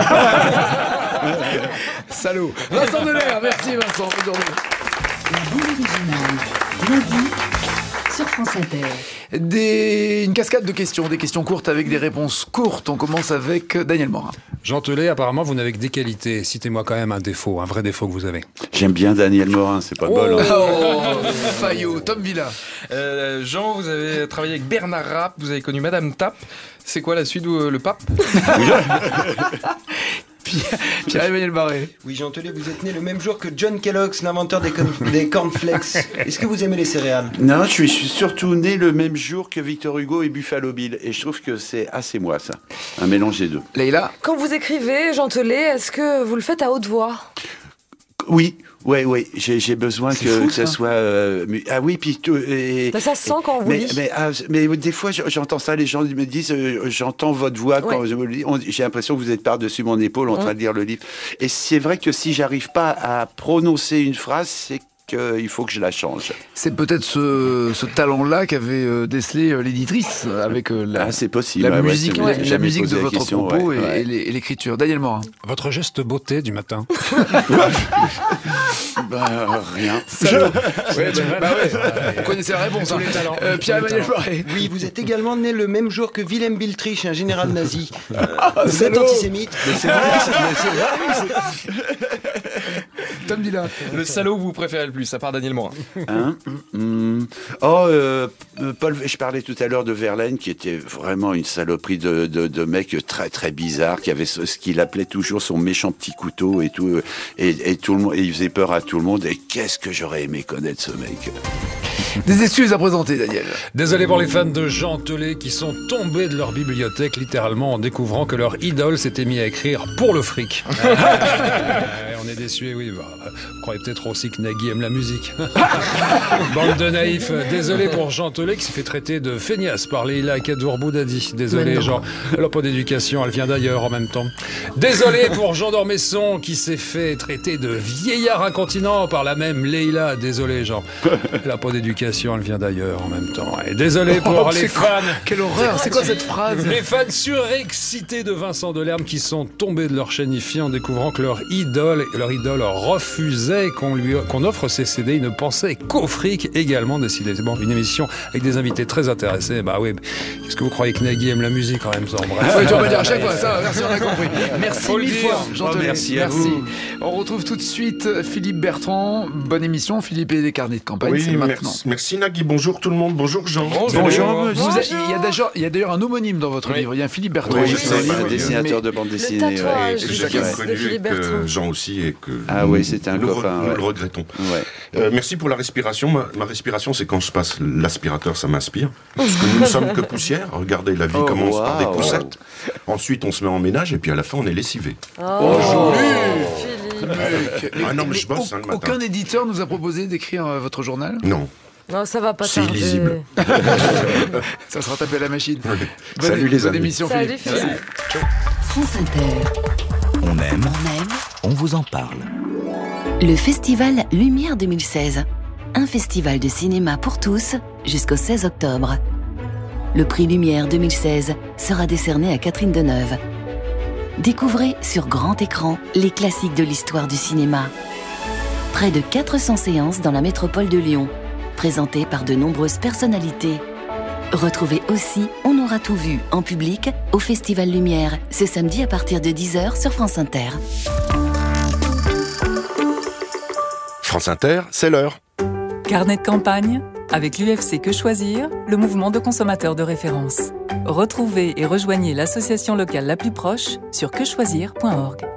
Salaud. Vincent Delerme, merci Vincent, bonne journée. La bande originale, lundi, sur France Inter. Une cascade de questions, des questions courtes avec des réponses courtes. On commence avec Daniel Morin. Jean Telet, apparemment, vous n'avez que des qualités. Citez-moi quand même un défaut, un vrai défaut que vous avez. J'aime bien Daniel Morin, c'est pas bol. Hein. Oh, Fayot, Tom Villa. Jean, vous avez travaillé avec Bernard Rapp, vous avez connu Madame Tapp. C'est quoi la suite, le pape? Pierre-Emmanuel Barré. Oui, Jean Telet, vous êtes né le même jour que John Kellogg's, l'inventeur des cornflakes. Est-ce que vous aimez les céréales? Non, je suis surtout né le même jour que Victor Hugo et Buffalo Bill. Et je trouve que c'est assez moi, ça. Un mélange des deux. Leïla? Quand vous écrivez, Jean Telet, est-ce que vous le faites à haute voix? Oui. J'ai besoin que ça soit... ah oui, puis... ça se sent quand on vous lit. Mais des fois, j'entends ça, les gens me disent, j'entends votre voix quand je me lis. J'ai l'impression que vous êtes par-dessus mon épaule en train de lire le livre. Et c'est vrai que si j'arrive pas à prononcer une phrase, c'est qu'il faut que je la change. C'est peut-être ce talent-là qu'avait décelé l'éditrice avec c'est possible. la musique de votre propos et l'écriture. Daniel Morin. Votre geste beauté du matin. Rien. On connaissait la réponse. Tous les talents. Pierre-Emmanuel Barré. Oui, vous êtes également né le même jour que Wilhelm Bildrich, un général nazi. Vous êtes antisémite. Mais c'est vrai. Tom Villa. Le salaud que vous préférez le plus, à part Daniel Morin. Paul, je parlais tout à l'heure de Verlaine, qui était vraiment une saloperie de mec très très bizarre, qui avait ce qu'il appelait toujours son méchant petit couteau et tout, et tout le monde, et il faisait peur à tout le monde. Et qu'est-ce que j'aurais aimé connaître ce mec. Des excuses à présenter, Daniel. Désolé pour les fans de Jean Telet qui sont tombés de leur bibliothèque littéralement en découvrant que leur idole s'était mis à écrire pour le fric. On est déçus, oui. Vous croyez peut-être aussi que Nagui aime la musique. Bande de naïfs. Désolé pour Jean Telet qui s'est fait traiter de feignasse par Leïla Kadour-Boudadi. Désolé, Jean. Elle n'a pas d'éducation, elle vient d'ailleurs en même temps. Désolé pour Jean d'Ormesson qui s'est fait traiter de vieillard incontinent par la même Leïla. Désolé, Jean. Elle n'a pas d'éducation, elle vient d'ailleurs en même temps. Et désolé pour les fans. Quelle horreur, c'est quoi cette phrase? Les fans surexcités de Vincent Delerme qui sont tombés de leur chanifié en découvrant que leur idole refusait qu'on offre ses CD. Ils ne pensaient qu'au fric également, décidément. Une émission avec des invités très intéressés. Bah oui, qu'est-ce que vous croyez que Nagui aime la musique en même temps? Bref. Oui, tu vas dire à chaque fois ça, merci, on a compris. Merci mille fois, Jean Telet. Merci à vous. On retrouve tout de suite Philippe Bertrand. Bonne émission, Philippe et les carnets de campagne, c'est maintenant. Merci Nagui, bonjour tout le monde, bonjour Jean. Bonjour. Il y a d'ailleurs un homonyme dans votre livre, il y a un Philippe Bertrand. Oui, c'est un dessinateur de bande dessinée. J'ai connu que Jean aussi et que c'était un copain. Nous le regrettons. Merci pour la respiration. Ma respiration, c'est quand je passe l'aspirateur, ça m'inspire. Parce que nous ne sommes que poussière. Regardez, la vie commence par des poussettes. Ensuite, on se met en ménage et puis à la fin, on est lessivé. Ah non, mais je bosse le matin. Aucun éditeur nous a proposé d'écrire votre journal? Non. Non, ça va pas c'est tarder. illisible. Ça sera tapé à la machine. Salut les amis. Bonne émission, Salut, Philippe. France Inter. On aime, on vous en parle. Le festival Lumière 2016. Un festival de cinéma pour tous jusqu'au 16 octobre. Le prix Lumière 2016 sera décerné à Catherine Deneuve. Découvrez sur grand écran les classiques de l'histoire du cinéma. Près de 400 séances dans la métropole de Lyon, présentées par de nombreuses personnalités. Retrouvez aussi On aura tout vu en public au Festival Lumière, ce samedi à partir de 10h sur France Inter. France Inter, c'est l'heure. Carnet de campagne, avec l'UFC Que Choisir, le mouvement de consommateurs de référence. Retrouvez et rejoignez l'association locale la plus proche sur quechoisir.org.